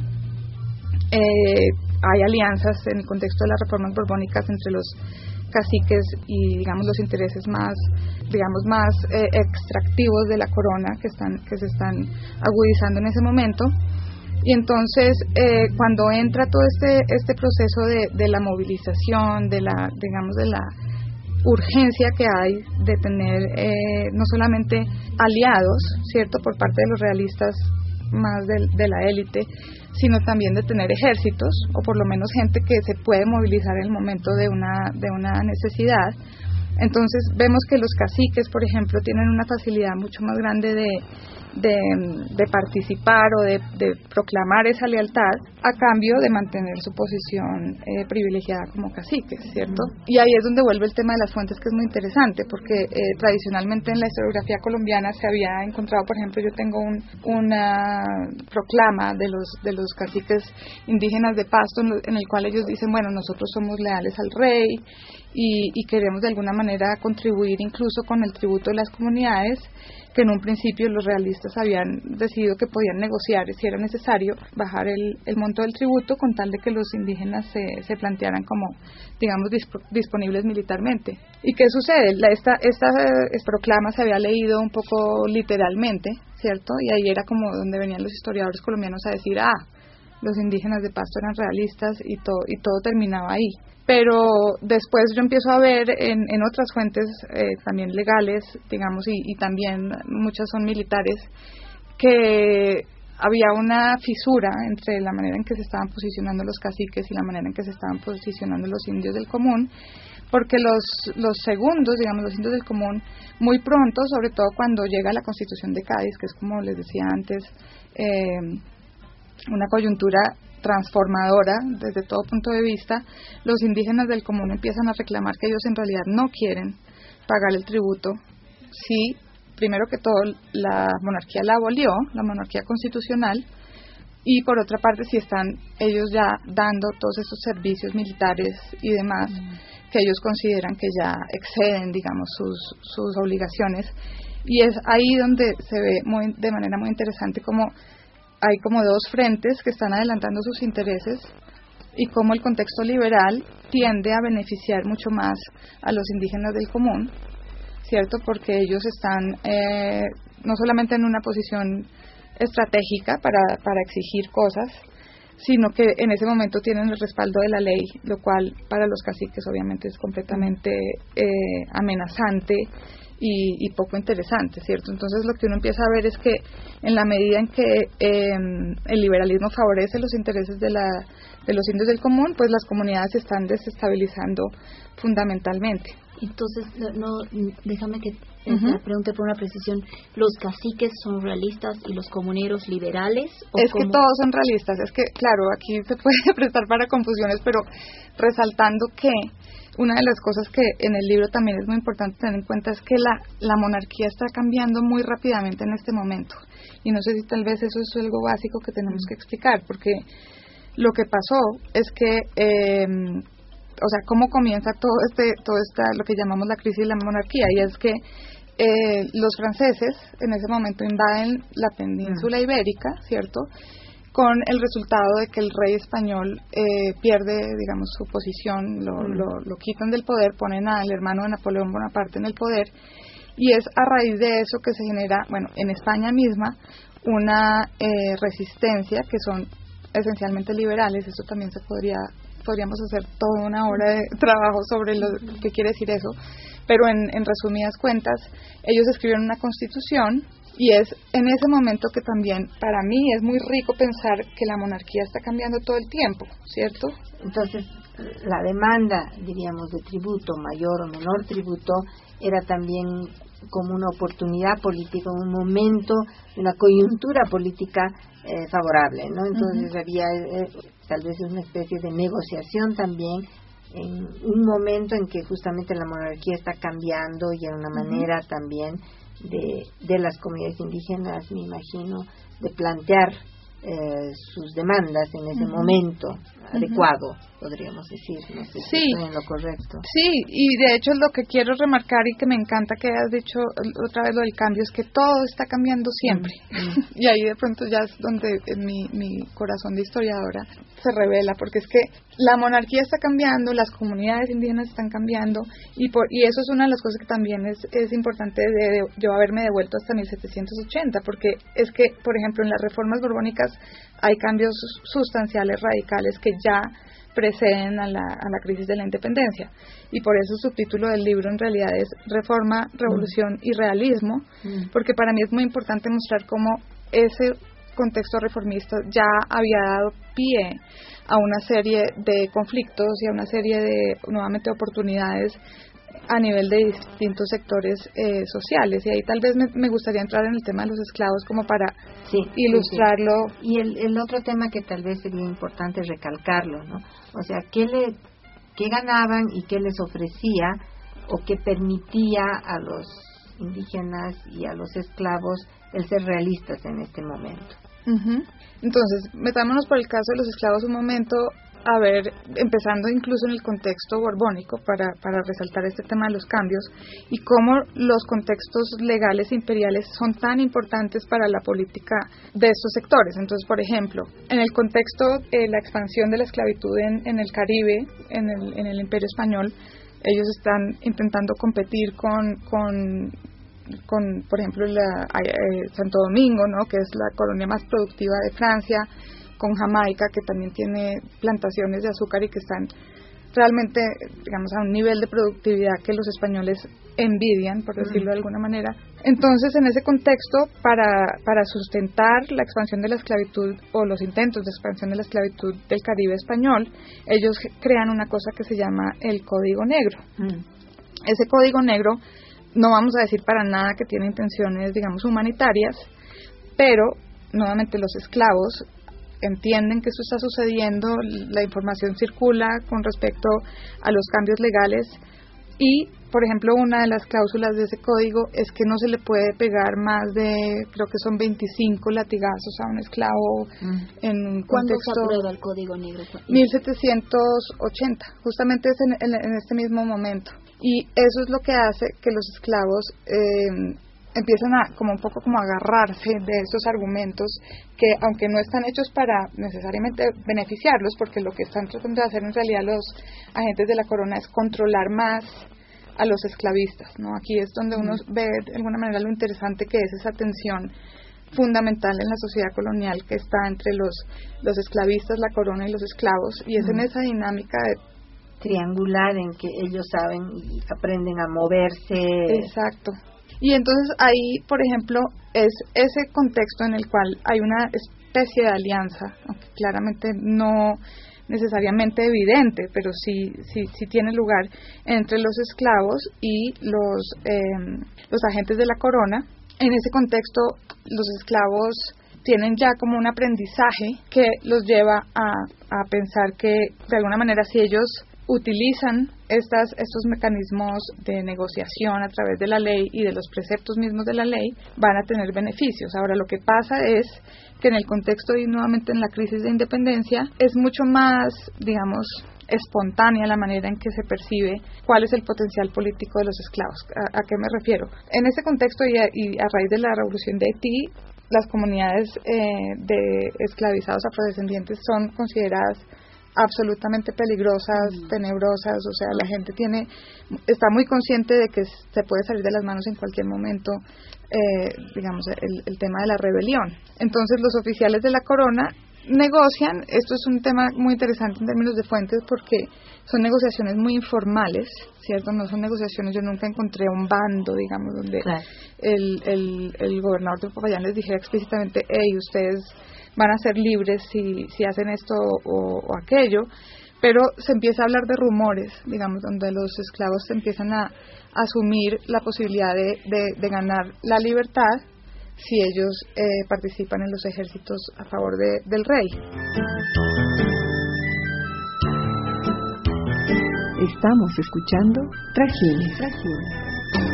Speaker 3: eh, hay alianzas en el contexto de las reformas borbónicas entre los caciques y, digamos, los intereses más, digamos, más eh, extractivos de la corona que están que se están agudizando en ese momento. Y entonces, eh, cuando entra todo este este proceso de, de la movilización, de la, digamos, de la urgencia que hay de tener eh, no solamente aliados, ¿cierto?, por parte de los realistas más de, de la élite, sino también de tener ejércitos, o por lo menos gente que se puede movilizar en el momento de una, de una necesidad. Entonces vemos que los caciques, por ejemplo, tienen una facilidad mucho más grande de, de, de participar o de, de proclamar esa lealtad a cambio de mantener su posición eh, privilegiada como caciques, ¿cierto? Y ahí es donde vuelve el tema de las fuentes, que es muy interesante, porque eh, tradicionalmente en la historiografía colombiana se había encontrado, por ejemplo, yo tengo un, una proclama de los, de los caciques indígenas de Pasto, en, lo, en el cual ellos dicen, bueno, nosotros somos leales al rey, Y, y queremos de alguna manera contribuir incluso con el tributo de las comunidades, que en un principio los realistas habían decidido que podían negociar, si era necesario, bajar el, el monto del tributo con tal de que los indígenas se, se plantearan como, digamos, disp- disponibles militarmente. ¿Y qué sucede? La, esta, esta, esta proclama se había leído un poco literalmente, ¿cierto? Y ahí era como donde venían los historiadores colombianos a decir, ah, los indígenas de Pasto eran realistas, y todo, y todo terminaba ahí. Pero después yo empiezo a ver en, en otras fuentes eh, también legales, digamos, y, y también muchas son militares, que había una fisura entre la manera en que se estaban posicionando los caciques y la manera en que se estaban posicionando los indios del común, porque los, los segundos, digamos, los indios del común, muy pronto, sobre todo cuando llega la Constitución de Cádiz, que es, como les decía antes, eh, una coyuntura transformadora desde todo punto de vista, los indígenas del común empiezan a reclamar que ellos en realidad no quieren pagar el tributo. Sí, primero que todo la monarquía la abolió, la monarquía constitucional, y por otra parte sí están ellos ya dando todos esos servicios militares y demás mm. que ellos consideran que ya exceden, digamos, sus, sus obligaciones, y es ahí donde se ve muy, de manera muy interesante como hay como dos frentes que están adelantando sus intereses, y cómo el contexto liberal tiende a beneficiar mucho más a los indígenas del común, ¿cierto? Porque ellos están eh, no solamente en una posición estratégica para, para exigir cosas, sino que en ese momento tienen el respaldo de la ley, lo cual para los caciques obviamente es completamente eh, amenazante y, y poco interesante, ¿cierto? Entonces lo que uno empieza a ver es que en la medida en que eh, el liberalismo favorece los intereses de, la, de los indios del común, pues las comunidades se están desestabilizando fundamentalmente.
Speaker 4: Entonces, no, no déjame que eh,
Speaker 3: uh-huh.
Speaker 4: te pregunte por una precisión. ¿Los caciques son realistas y los comuneros liberales? ¿O
Speaker 3: es
Speaker 4: cómo?
Speaker 3: que todos son realistas. Es que, claro, aquí se puede prestar para confusiones, pero resaltando que una de las cosas que en el libro también es muy importante tener en cuenta es que la, la monarquía está cambiando muy rápidamente en este momento. Y no sé si tal vez eso es algo básico que tenemos que explicar, porque lo que pasó es que... Eh, o sea, cómo comienza todo este, todo esta, lo que llamamos la crisis de la monarquía, y es que eh, los franceses en ese momento invaden la península ibérica, ¿cierto?, con el resultado de que el rey español eh, pierde, digamos, su posición, lo, mm. lo, lo quitan del poder, ponen al hermano de Napoleón Bonaparte en el poder, y es a raíz de eso que se genera, bueno, en España misma, una eh, resistencia que son esencialmente liberales. Eso también se podría podríamos hacer toda una hora de trabajo sobre lo que quiere decir eso, pero en, en resumidas cuentas, ellos escribieron una constitución, y es en ese momento que también para mí es muy rico pensar que la monarquía está cambiando todo el tiempo, ¿cierto?
Speaker 2: Entonces, la demanda, diríamos, de tributo, mayor o menor tributo, era también como una oportunidad política, un momento, una coyuntura política eh, favorable, ¿no? Entonces uh-huh. había eh, tal vez una especie de negociación también en un momento en que justamente la monarquía está cambiando, y en una manera uh-huh. también de, de las comunidades indígenas, me imagino, de plantear eh, sus demandas en ese uh-huh. momento uh-huh. adecuado, podríamos decir, no sé si
Speaker 3: sí.
Speaker 2: estoy en lo correcto.
Speaker 3: Sí, y de hecho lo que quiero remarcar y que me encanta que has dicho otra vez lo del cambio es que todo está cambiando siempre. Uh-huh. Y ahí de pronto ya es donde mi, mi corazón de historiadora se revela, porque es que la monarquía está cambiando, las comunidades indígenas están cambiando, y por y eso es una de las cosas que también es, es importante de, de yo haberme devuelto hasta mil setecientos ochenta, porque es que, por ejemplo, en las reformas borbónicas hay cambios sustanciales, radicales, que ya preceden a la, a la crisis de la independencia, y por eso su título del libro en realidad es Reforma, Revolución mm. y Realismo, mm. porque para mí es muy importante mostrar cómo ese contexto reformista ya había dado pie a una serie de conflictos y a una serie de, nuevamente, oportunidades a nivel de distintos sectores eh, sociales, y ahí tal vez me, me gustaría entrar en el tema de los esclavos como para
Speaker 2: sí,
Speaker 3: ilustrarlo.
Speaker 2: Sí, sí. Y el, el otro tema que tal vez sería importante recalcarlo, ¿no? O sea, ¿qué, le, qué ganaban y qué les ofrecía o qué permitía a los indígenas y a los esclavos el ser realistas en este momento?
Speaker 3: Uh-huh. Entonces, metámonos por el caso de los esclavos un momento, a ver, empezando incluso en el contexto borbónico, para, para resaltar este tema de los cambios y cómo los contextos legales imperiales son tan importantes para la política de estos sectores. Entonces, por ejemplo, en el contexto de eh, la expansión de la esclavitud en, en el Caribe, en el, en el Imperio Español, ellos están intentando competir con... con con, por ejemplo, la, eh, Santo Domingo, ¿no?, que es la colonia más productiva de Francia, con Jamaica, que también tiene plantaciones de azúcar y que están realmente, digamos, a un nivel de productividad que los españoles envidian, por decirlo de alguna manera. Entonces, en ese contexto, para, para sustentar la expansión de la esclavitud, o los intentos de expansión de la esclavitud del Caribe español, ellos crean una cosa que se llama el Código Negro. Mm. Ese Código Negro, no vamos a decir para nada que tiene intenciones, digamos, humanitarias, pero nuevamente los esclavos entienden que eso está sucediendo, la información circula con respecto a los cambios legales, y, por ejemplo, una de las cláusulas de ese código es que no se le puede pegar más de, creo que son veinticinco latigazos a un esclavo mm. en un contexto...
Speaker 4: ¿Cuándo se aprueba el Código Negro?
Speaker 3: mil setecientos ochenta, justamente es en, en, en este mismo momento. Y eso es lo que hace que los esclavos eh, empiezan a, como un poco como agarrarse de estos argumentos que, aunque no están hechos para necesariamente beneficiarlos, porque lo que están tratando de hacer en realidad los agentes de la corona es controlar más a los esclavistas, ¿no? Aquí es donde uno ve de alguna manera lo interesante que es esa tensión fundamental en la sociedad colonial que está entre los, los esclavistas, la corona y los esclavos, y es uh-huh. en esa dinámica de
Speaker 2: triangular en que ellos saben y aprenden a moverse.
Speaker 3: Exacto. Y entonces ahí, por ejemplo, es ese contexto en el cual hay una especie de alianza, aunque claramente no necesariamente evidente, pero sí, sí, sí tiene lugar entre los esclavos y los, eh, los agentes de la corona. En ese contexto, los esclavos tienen ya como un aprendizaje que los lleva a, a pensar que, de alguna manera, si ellos utilizan estas, estos mecanismos de negociación a través de la ley y de los preceptos mismos de la ley, van a tener beneficios. Ahora, lo que pasa es que en el contexto y nuevamente en la crisis de independencia es mucho más, digamos, espontánea la manera en que se percibe cuál es el potencial político de los esclavos. ¿A, a qué me refiero? En ese contexto y a, y a raíz de la revolución de Haití, las comunidades eh, de esclavizados afrodescendientes son consideradas absolutamente peligrosas, mm. tenebrosas, o sea, la gente tiene, está muy consciente de que se puede salir de las manos en cualquier momento, eh, digamos, el, el tema de la rebelión. Entonces, los oficiales de la corona negocian, esto es un tema muy interesante en términos de fuentes porque son negociaciones muy informales, ¿cierto? No son negociaciones, yo nunca encontré un bando, digamos, donde claro. el, el, el gobernador de Popayán les dijera explícitamente, hey, ustedes van a ser libres si, si hacen esto o, o aquello, pero se empieza a hablar de rumores, digamos, donde los esclavos empiezan a, a asumir la posibilidad de, de, de ganar la libertad si ellos eh, participan en los ejércitos a favor de, del rey.
Speaker 1: Estamos escuchando Trajines. Trajines.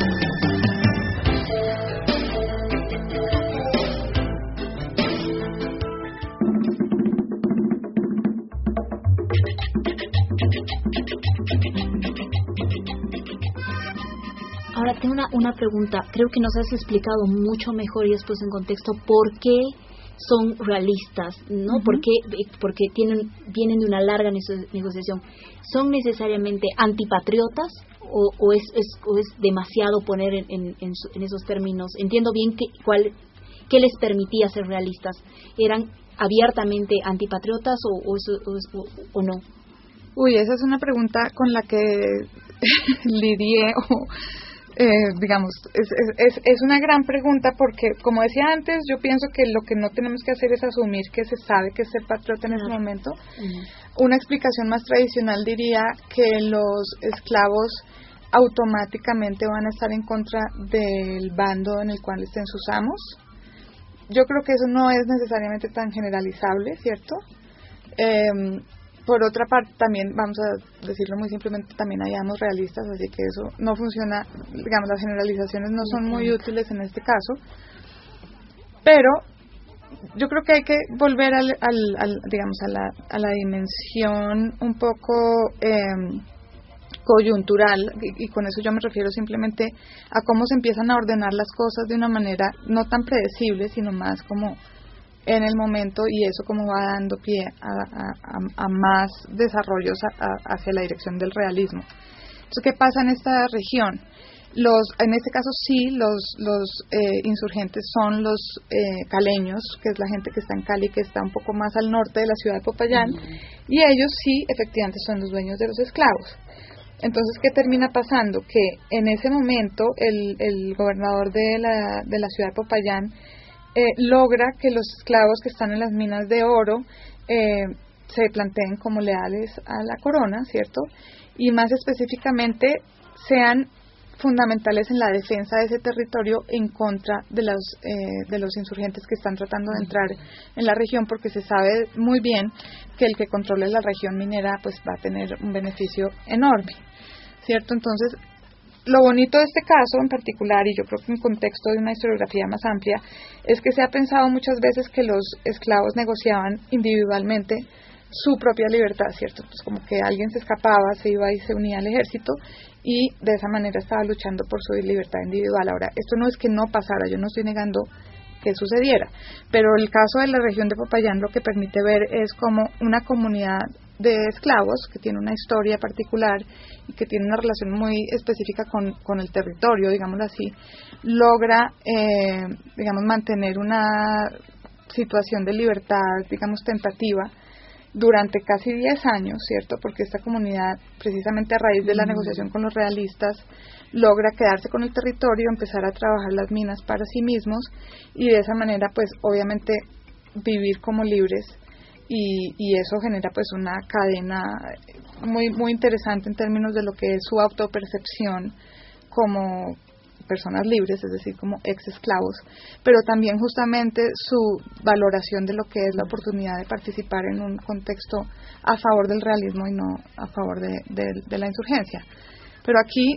Speaker 4: Ahora tengo una, una pregunta, creo que nos has explicado mucho mejor y después en contexto por qué son realistas, ¿no? Uh-huh. ¿Por qué? Porque tienen, vienen de una larga negociación. ¿Son necesariamente antipatriotas o, o, es, es, o es demasiado poner en, en, en, su, en esos términos? Entiendo bien que, cuál, qué les permitía ser realistas. ¿Eran abiertamente antipatriotas o, o, o, o, o no?
Speaker 3: Uy, esa es una pregunta con la que lidié o... Eh, digamos, es, es, es una gran pregunta porque, como decía antes, yo pienso que lo que no tenemos que hacer es asumir que se sabe que es ser patriota en ese momento. Uh-huh. Una explicación más tradicional diría que los esclavos automáticamente van a estar en contra del bando en el cual estén sus amos. Yo creo que eso no es necesariamente tan generalizable, ¿cierto? Eh, Por otra parte, también, vamos a decirlo muy simplemente, también hayamos realistas, así que eso no funciona, digamos, las generalizaciones no son muy útiles en este caso, pero yo creo que hay que volver al, al, al digamos, a la, a la dimensión un poco eh, coyuntural, y, y con eso yo me refiero simplemente a cómo se empiezan a ordenar las cosas de una manera no tan predecible, sino más como en el momento, y eso como va dando pie a, a, a más desarrollos a, a, hacia la dirección del realismo. Entonces, ¿qué pasa en esta región? Los, en este caso sí, los, los eh, insurgentes son los eh, caleños, que es la gente que está en Cali, que está un poco más al norte de la ciudad de Popayán, mm. y ellos sí, efectivamente, son los dueños de los esclavos. Entonces, ¿qué termina pasando? Que en ese momento el, el gobernador de la, de la ciudad de Popayán Eh, logra que los esclavos que están en las minas de oro eh, se planteen como leales a la corona, ¿cierto? Y más específicamente sean fundamentales en la defensa de ese territorio en contra de los, eh, de los insurgentes que están tratando de entrar en la región, porque se sabe muy bien que el que controle la región minera pues va a tener un beneficio enorme, ¿cierto? Entonces, lo bonito de este caso en particular, y yo creo que en contexto de una historiografía más amplia, es que se ha pensado muchas veces que los esclavos negociaban individualmente su propia libertad, ¿cierto? Pues como que alguien se escapaba, se iba y se unía al ejército y de esa manera estaba luchando por su libertad individual. Ahora, esto no es que no pasara, yo no estoy negando que sucediera, pero el caso de la región de Popayán lo que permite ver es como una comunidad de esclavos, que tiene una historia particular y que tiene una relación muy específica con, con el territorio, digámoslo así, logra, eh, digamos, mantener una situación de libertad, digamos, tentativa durante casi diez años, ¿cierto? Porque esta comunidad, precisamente a raíz de la mm. negociación con los realistas, logra quedarse con el territorio, empezar a trabajar las minas para sí mismos y de esa manera, pues, obviamente, vivir como libres. Y, y eso genera pues una cadena muy muy interesante en términos de lo que es su autopercepción como personas libres, es decir, como ex esclavos, pero también justamente su valoración de lo que es la oportunidad de participar en un contexto a favor del realismo y no a favor de, de, de la insurgencia. Pero aquí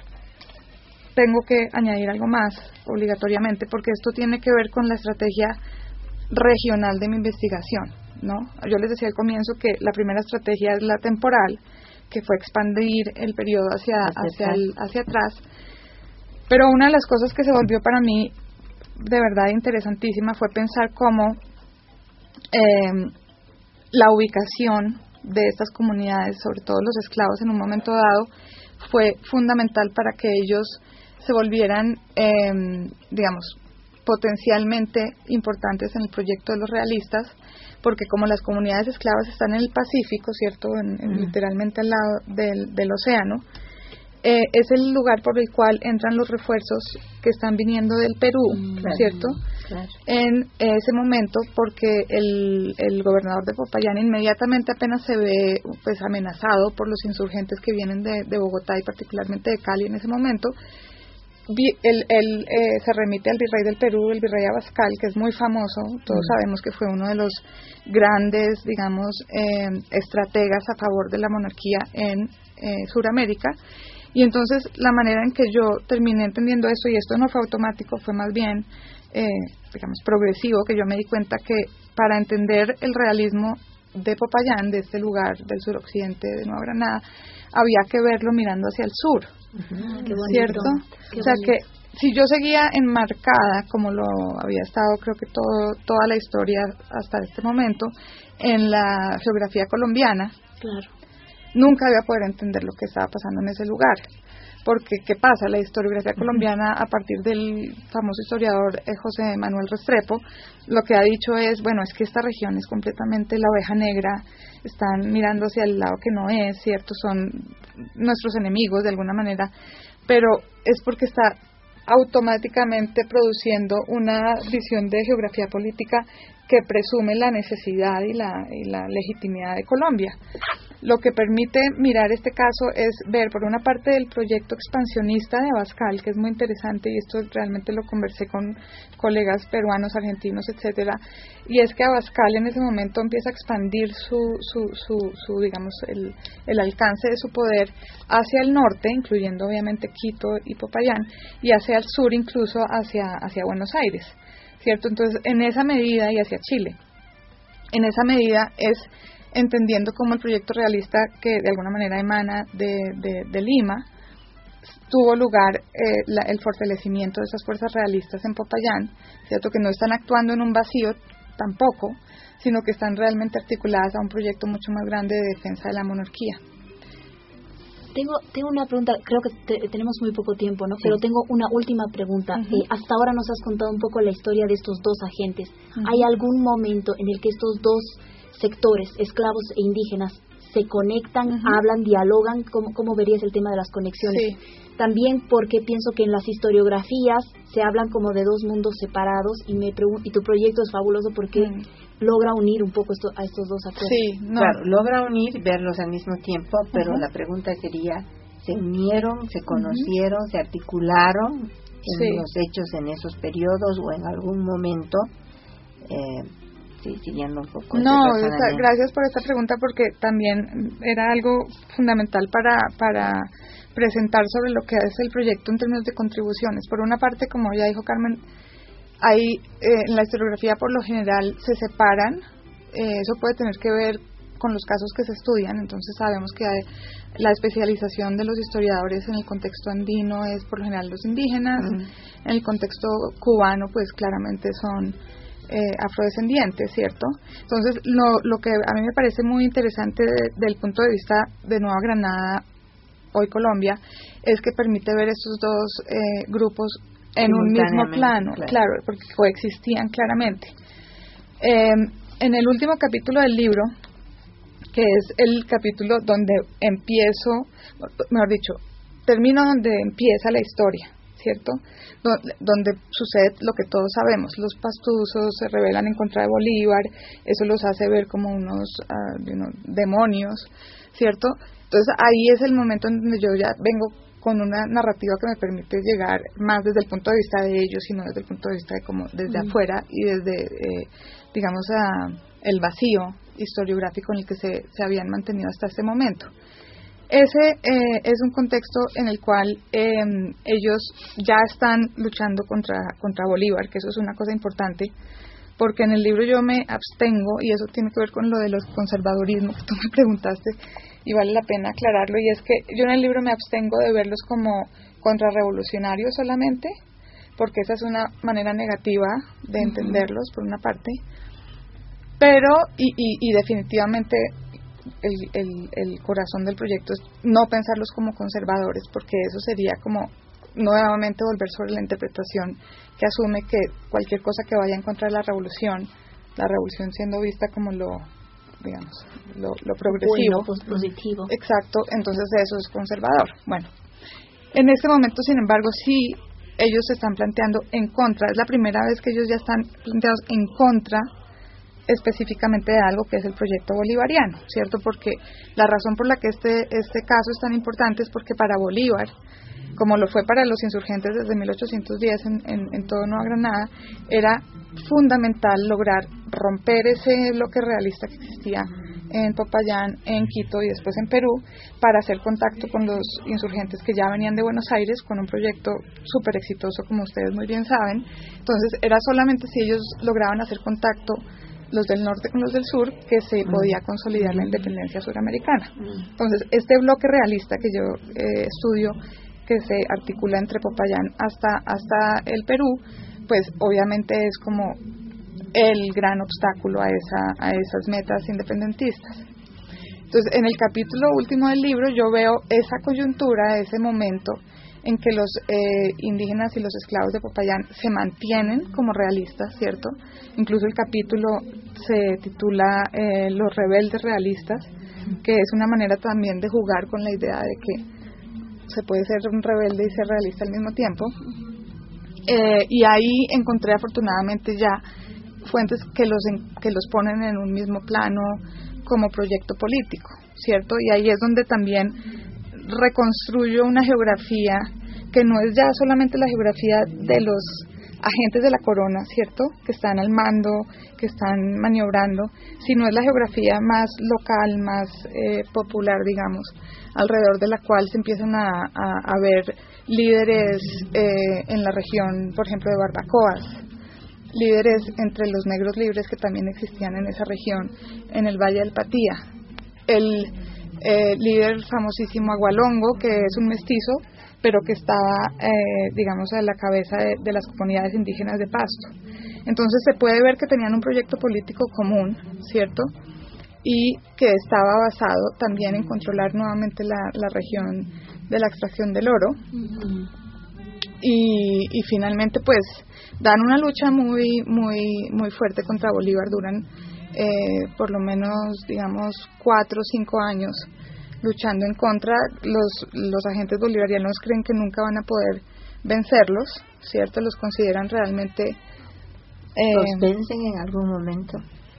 Speaker 3: tengo que añadir algo más obligatoriamente, porque esto tiene que ver con la estrategia regional de mi investigación, ¿no? Yo les decía al comienzo que la primera estrategia es la temporal, que fue expandir el periodo hacia hacia, el, hacia atrás, pero una de las cosas que se volvió para mí de verdad interesantísima fue pensar cómo eh, la ubicación de estas comunidades, sobre todo los esclavos en un momento dado, fue fundamental para que ellos se volvieran, eh, digamos, potencialmente importantes en el proyecto de los realistas, porque como las comunidades esclavas están en el Pacífico, ¿cierto?, en, en, uh-huh. literalmente al lado del, del océano, eh, es el lugar por el cual entran los refuerzos que están viniendo del Perú, uh-huh. ¿cierto?, claro. En ese momento, porque el, el gobernador de Popayán inmediatamente apenas se ve pues amenazado por los insurgentes que vienen de, de Bogotá y particularmente de Cali en ese momento. Él, él eh, se remite al virrey del Perú, el virrey Abascal, que es muy famoso, todos mm. sabemos que fue uno de los grandes, digamos, eh, estrategas a favor de la monarquía en eh, Sudamérica, y entonces la manera en que yo terminé entendiendo eso, y esto no fue automático, fue más bien, eh, digamos, progresivo, que yo me di cuenta que para entender el realismo de Popayán, de este lugar del suroccidente de Nueva Granada, había que verlo mirando hacia el sur, uh-huh. ¿cierto? Qué o sea bonito. Que si yo seguía enmarcada, como lo había estado creo que todo toda la historia hasta este momento, en la geografía colombiana, claro. nunca iba a poder entender lo que estaba pasando en ese lugar. Porque, ¿qué pasa? La historiografía colombiana, a partir del famoso historiador eh, José Manuel Restrepo, lo que ha dicho es, bueno, es que esta región es completamente la oveja negra, están mirando hacia el lado que no es, ¿cierto? Son nuestros enemigos de alguna manera, pero es porque está automáticamente produciendo una visión de geografía política que presume la necesidad y la, y la legitimidad de Colombia. Lo que permite mirar este caso es ver, por una parte, el proyecto expansionista de Abascal, que es muy interesante, y esto realmente lo conversé con colegas peruanos, argentinos, etcétera, y es que Abascal en ese momento empieza a expandir su, su, su, su digamos, el, el alcance de su poder hacia el norte, incluyendo obviamente Quito y Popayán, y hacia el sur, incluso hacia, hacia Buenos Aires, ¿cierto? Entonces, en esa medida, y hacia Chile, en esa medida es entendiendo cómo el proyecto realista, que de alguna manera emana de, de, de Lima, tuvo lugar eh, la, el fortalecimiento de esas fuerzas realistas en Popayán, ¿cierto? Que no están actuando en un vacío tampoco, sino que están realmente articuladas a un proyecto mucho más grande de defensa de la monarquía.
Speaker 4: Tengo, tengo una pregunta, creo que te, tenemos muy poco tiempo, ¿no? Sí. Pero tengo una última pregunta. Uh-huh. Eh, hasta ahora nos has contado un poco la historia de estos dos agentes. Uh-huh. ¿Hay algún momento en el que estos dos sectores, esclavos e indígenas, se conectan, uh-huh. hablan, dialogan? ¿Cómo, cómo verías el tema de las conexiones? Sí. También porque pienso que en las historiografías se hablan como de dos mundos separados, y me pregun- y tu proyecto es fabuloso porque uh-huh. logra unir un poco esto, a estos dos actores.
Speaker 2: Sí, no. Claro, logra unir, verlos al mismo tiempo, pero uh-huh. la pregunta sería, ¿se unieron, se conocieron, uh-huh. se articularon en sí. los hechos en esos periodos o en algún momento? Eh, Sí, siguiendo un poco.
Speaker 3: No, esta, gracias por esta pregunta, porque también era algo fundamental para para presentar sobre lo que es el proyecto en términos de contribuciones. Por una parte, como ya dijo Carmen, hay eh, en la historiografía por lo general se separan, eh, eso puede tener que ver con los casos que se estudian, entonces sabemos que hay la especialización de los historiadores en el contexto andino es por lo general los indígenas, uh-huh. en el contexto cubano pues claramente son eh, afrodescendientes, ¿cierto? Entonces, lo, lo que a mí me parece muy interesante de, del punto de vista de Nueva Granada, hoy Colombia, es que permite ver estos dos eh, grupos en un mismo plano, claro, claro porque coexistían claramente. Eh, en el último capítulo del libro, que es el capítulo donde empiezo, mejor dicho, termino donde empieza la historia, ¿cierto? Donde sucede lo que todos sabemos, los pastusos se rebelan en contra de Bolívar, eso los hace ver como unos, uh, you know, demonios, ¿cierto? Entonces ahí es el momento en donde yo ya vengo con una narrativa que me permite llegar más desde el punto de vista de ellos, sino desde el punto de vista de como desde mm. afuera y desde, eh, digamos, a el vacío historiográfico en el que se, se habían mantenido hasta este momento. Ese eh, es un contexto en el cual eh, ellos ya están luchando contra, contra Bolívar, que eso es una cosa importante, porque en el libro yo me abstengo, y eso tiene que ver con lo de los conservadurismos que tú me preguntaste, y vale la pena aclararlo, y es que yo en el libro me abstengo de verlos como contrarrevolucionarios solamente, porque esa es una manera negativa de entenderlos, por una parte, pero, y, y, y definitivamente el, el, el corazón del proyecto es no pensarlos como conservadores, porque eso sería como nuevamente volver sobre la interpretación que asume que cualquier cosa que vaya en contra de la revolución, la revolución siendo vista como lo, digamos, lo, lo progresivo,
Speaker 4: bueno, pues positivo.
Speaker 3: Exacto, entonces eso es conservador. Bueno, en este momento, sin embargo, sí ellos se están planteando en contra, es la primera vez que ellos ya están planteados en contra específicamente de algo que es el proyecto bolivariano, ¿cierto? Porque la razón por la que este, este caso es tan importante es porque para Bolívar, como lo fue para los insurgentes desde mil ochocientos diez en, en, en todo Nueva Granada, era fundamental lograr romper ese bloque realista que existía en Popayán, en Quito y después en Perú, para hacer contacto con los insurgentes que ya venían de Buenos Aires con un proyecto súper exitoso, como ustedes muy bien saben. Entonces era solamente si ellos lograban hacer contacto, los del norte con los del sur, que se podía consolidar la independencia suramericana. Entonces este bloque realista que yo eh, estudio, que se articula entre Popayán hasta hasta el Perú, pues obviamente es como el gran obstáculo a esa a esas metas independentistas. Entonces, en el capítulo último del libro yo veo esa coyuntura, ese momento en que los eh, indígenas y los esclavos de Popayán se mantienen como realistas, ¿cierto? Incluso el capítulo se titula eh, Los rebeldes realistas, que es una manera también de jugar con la idea de que se puede ser un rebelde y ser realista al mismo tiempo. Eh, y ahí encontré afortunadamente ya fuentes que los en, que los ponen en un mismo plano como proyecto político, ¿cierto? Y ahí es donde también reconstruyo una geografía que no es ya solamente la geografía de los agentes de la corona, ¿cierto? Que están al mando, que están maniobrando, sino es la geografía más local, más eh, popular, digamos, alrededor de la cual se empiezan a, a, a ver líderes eh, en la región, por ejemplo, de Barbacoas, líderes entre los negros libres que también existían en esa región, en el Valle del Patía, el eh, líder famosísimo Agualongo, que es un mestizo, pero que estaba, eh, digamos, a la cabeza de, de las comunidades indígenas de Pasto. Entonces se puede ver que tenían un proyecto político común, ¿cierto? Y que estaba basado también en controlar nuevamente la, la región de la extracción del oro. Uh-huh. y, y finalmente pues dan una lucha muy muy muy fuerte contra Bolívar, duran eh, por lo menos digamos cuatro o cinco años luchando en contra. Los, los agentes bolivarianos creen que nunca van a poder vencerlos, ¿cierto? Los consideran realmente...
Speaker 2: Eh, ¿Los vencen en algún momento?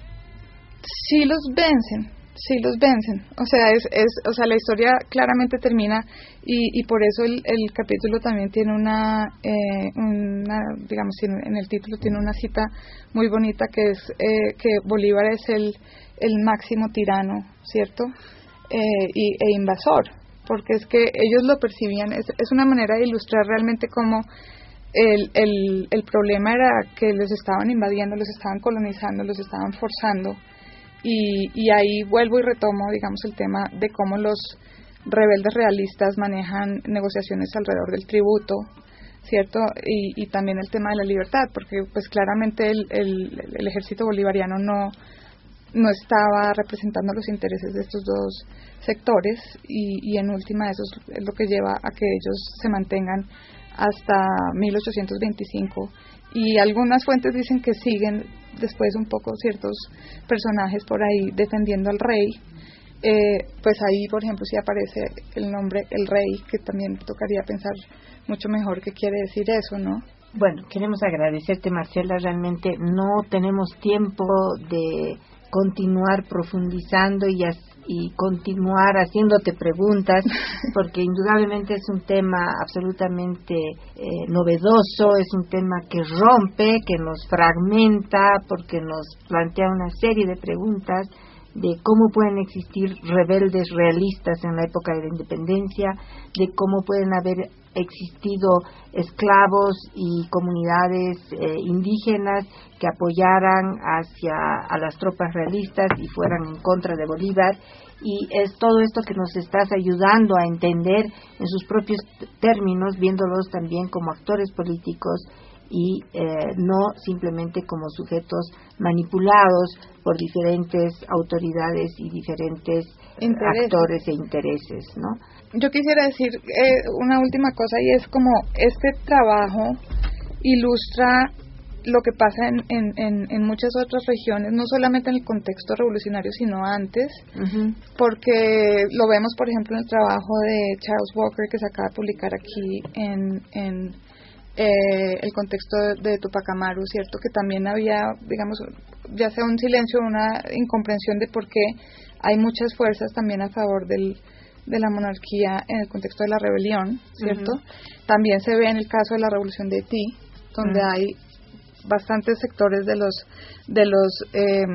Speaker 3: Sí los vencen, sí los vencen. O sea, es, es, o sea la historia claramente termina y, y por eso el, el capítulo también tiene una, eh, una, digamos, en el título tiene una cita muy bonita que es eh, que Bolívar es el, el máximo tirano, ¿cierto? Eh, y, e invasor, porque es que ellos lo percibían, es, es una manera de ilustrar realmente cómo el, el, el problema era que los estaban invadiendo, los estaban colonizando, los estaban forzando, y, y ahí vuelvo y retomo, digamos, el tema de cómo los rebeldes realistas manejan negociaciones alrededor del tributo, ¿cierto? Y, y también el tema de la libertad, porque pues claramente el, el, el ejército bolivariano no, no estaba representando los intereses de estos dos sectores y, y en última eso es lo que lleva a que ellos se mantengan hasta mil ochocientos veinticinco y algunas fuentes dicen que siguen después un poco ciertos personajes por ahí defendiendo al rey. Eh, pues ahí, por ejemplo, sí aparece el nombre El Rey, que también tocaría pensar mucho mejor qué quiere decir eso, ¿no?
Speaker 2: Bueno, queremos agradecerte, Marcela. Realmente no tenemos tiempo de continuar profundizando y, as- y continuar haciéndote preguntas, porque indudablemente es un tema absolutamente eh, novedoso, es un tema que rompe, que nos fragmenta, porque nos plantea una serie de preguntas de cómo pueden existir rebeldes realistas en la época de la independencia, de cómo pueden haber existido esclavos y comunidades eh, indígenas que apoyaran hacia a las tropas realistas y fueran en contra de Bolívar, y es todo esto que nos estás ayudando a entender en sus propios términos, viéndolos también como actores políticos y eh, no simplemente como sujetos manipulados por diferentes autoridades y diferentes
Speaker 3: Intereses.
Speaker 2: actores e intereses, ¿no?
Speaker 3: Yo quisiera decir eh, una última cosa y es como este trabajo ilustra lo que pasa en, en, en, en muchas otras regiones, no solamente en el contexto revolucionario, sino antes, uh-huh. porque lo vemos, por ejemplo, en el trabajo de Charles Walker que se acaba de publicar aquí en, en eh, el contexto de, de Tupac Amaru, ¿cierto? Que también había, digamos, ya sea un silencio, una incomprensión de por qué hay muchas fuerzas también a favor del de la monarquía en el contexto de la rebelión, ¿cierto? Uh-huh. También se ve en el caso de la Revolución de Haití, donde uh-huh. hay bastantes sectores de los de los eh,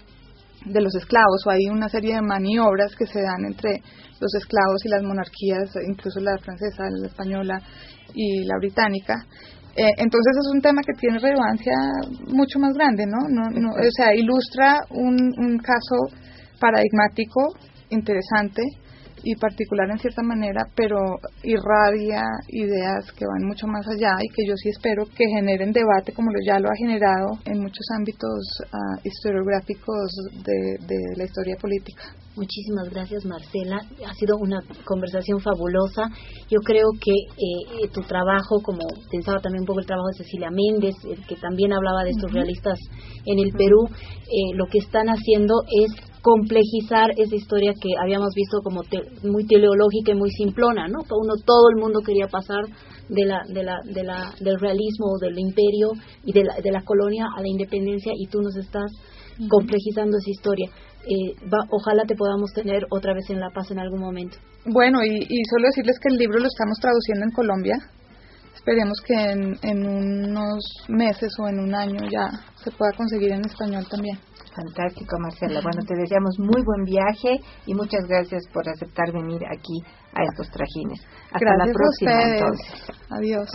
Speaker 3: de los esclavos, o hay una serie de maniobras que se dan entre los esclavos y las monarquías, incluso la francesa, la española y la británica. Eh, entonces es un tema que tiene relevancia mucho más grande, ¿no? no, no o sea, ilustra un, un caso paradigmático, interesante y particular en cierta manera, pero irradia ideas que van mucho más allá y que yo sí espero que generen debate, como lo, ya lo ha generado en muchos ámbitos uh, historiográficos de, de la historia política.
Speaker 4: Muchísimas gracias, Marcela. Ha sido una conversación fabulosa. Yo creo que eh, tu trabajo, como pensaba también un poco el trabajo de Cecilia Méndez, el que también hablaba de estos uh-huh. realistas en el Perú, eh, lo que están haciendo es complejizar esa historia que habíamos visto como te, muy teleológica y muy simplona, ¿no? Uno, todo el mundo quería pasar de la, de la, de la, del realismo, del imperio y de la, de la colonia a la independencia, y tú nos estás uh-huh. complejizando esa historia. Eh, va, ojalá te podamos tener otra vez en La Paz en algún momento.
Speaker 3: Bueno, y, y solo decirles que el libro lo estamos traduciendo en Colombia. Esperemos que en, en unos meses o en un año ya se pueda conseguir en español también.
Speaker 2: Fantástico, Marcela. Bueno, te deseamos muy buen viaje y muchas gracias por aceptar venir aquí a estos trajines. Hasta
Speaker 3: gracias
Speaker 2: la próxima,
Speaker 3: a ustedes.
Speaker 2: entonces.
Speaker 3: Adiós.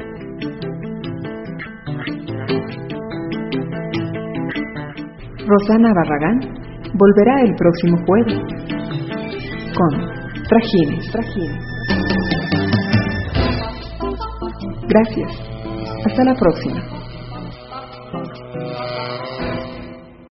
Speaker 1: Rosana Barragán volverá el próximo jueves con Trajines. Trajines. Gracias. Hasta la próxima.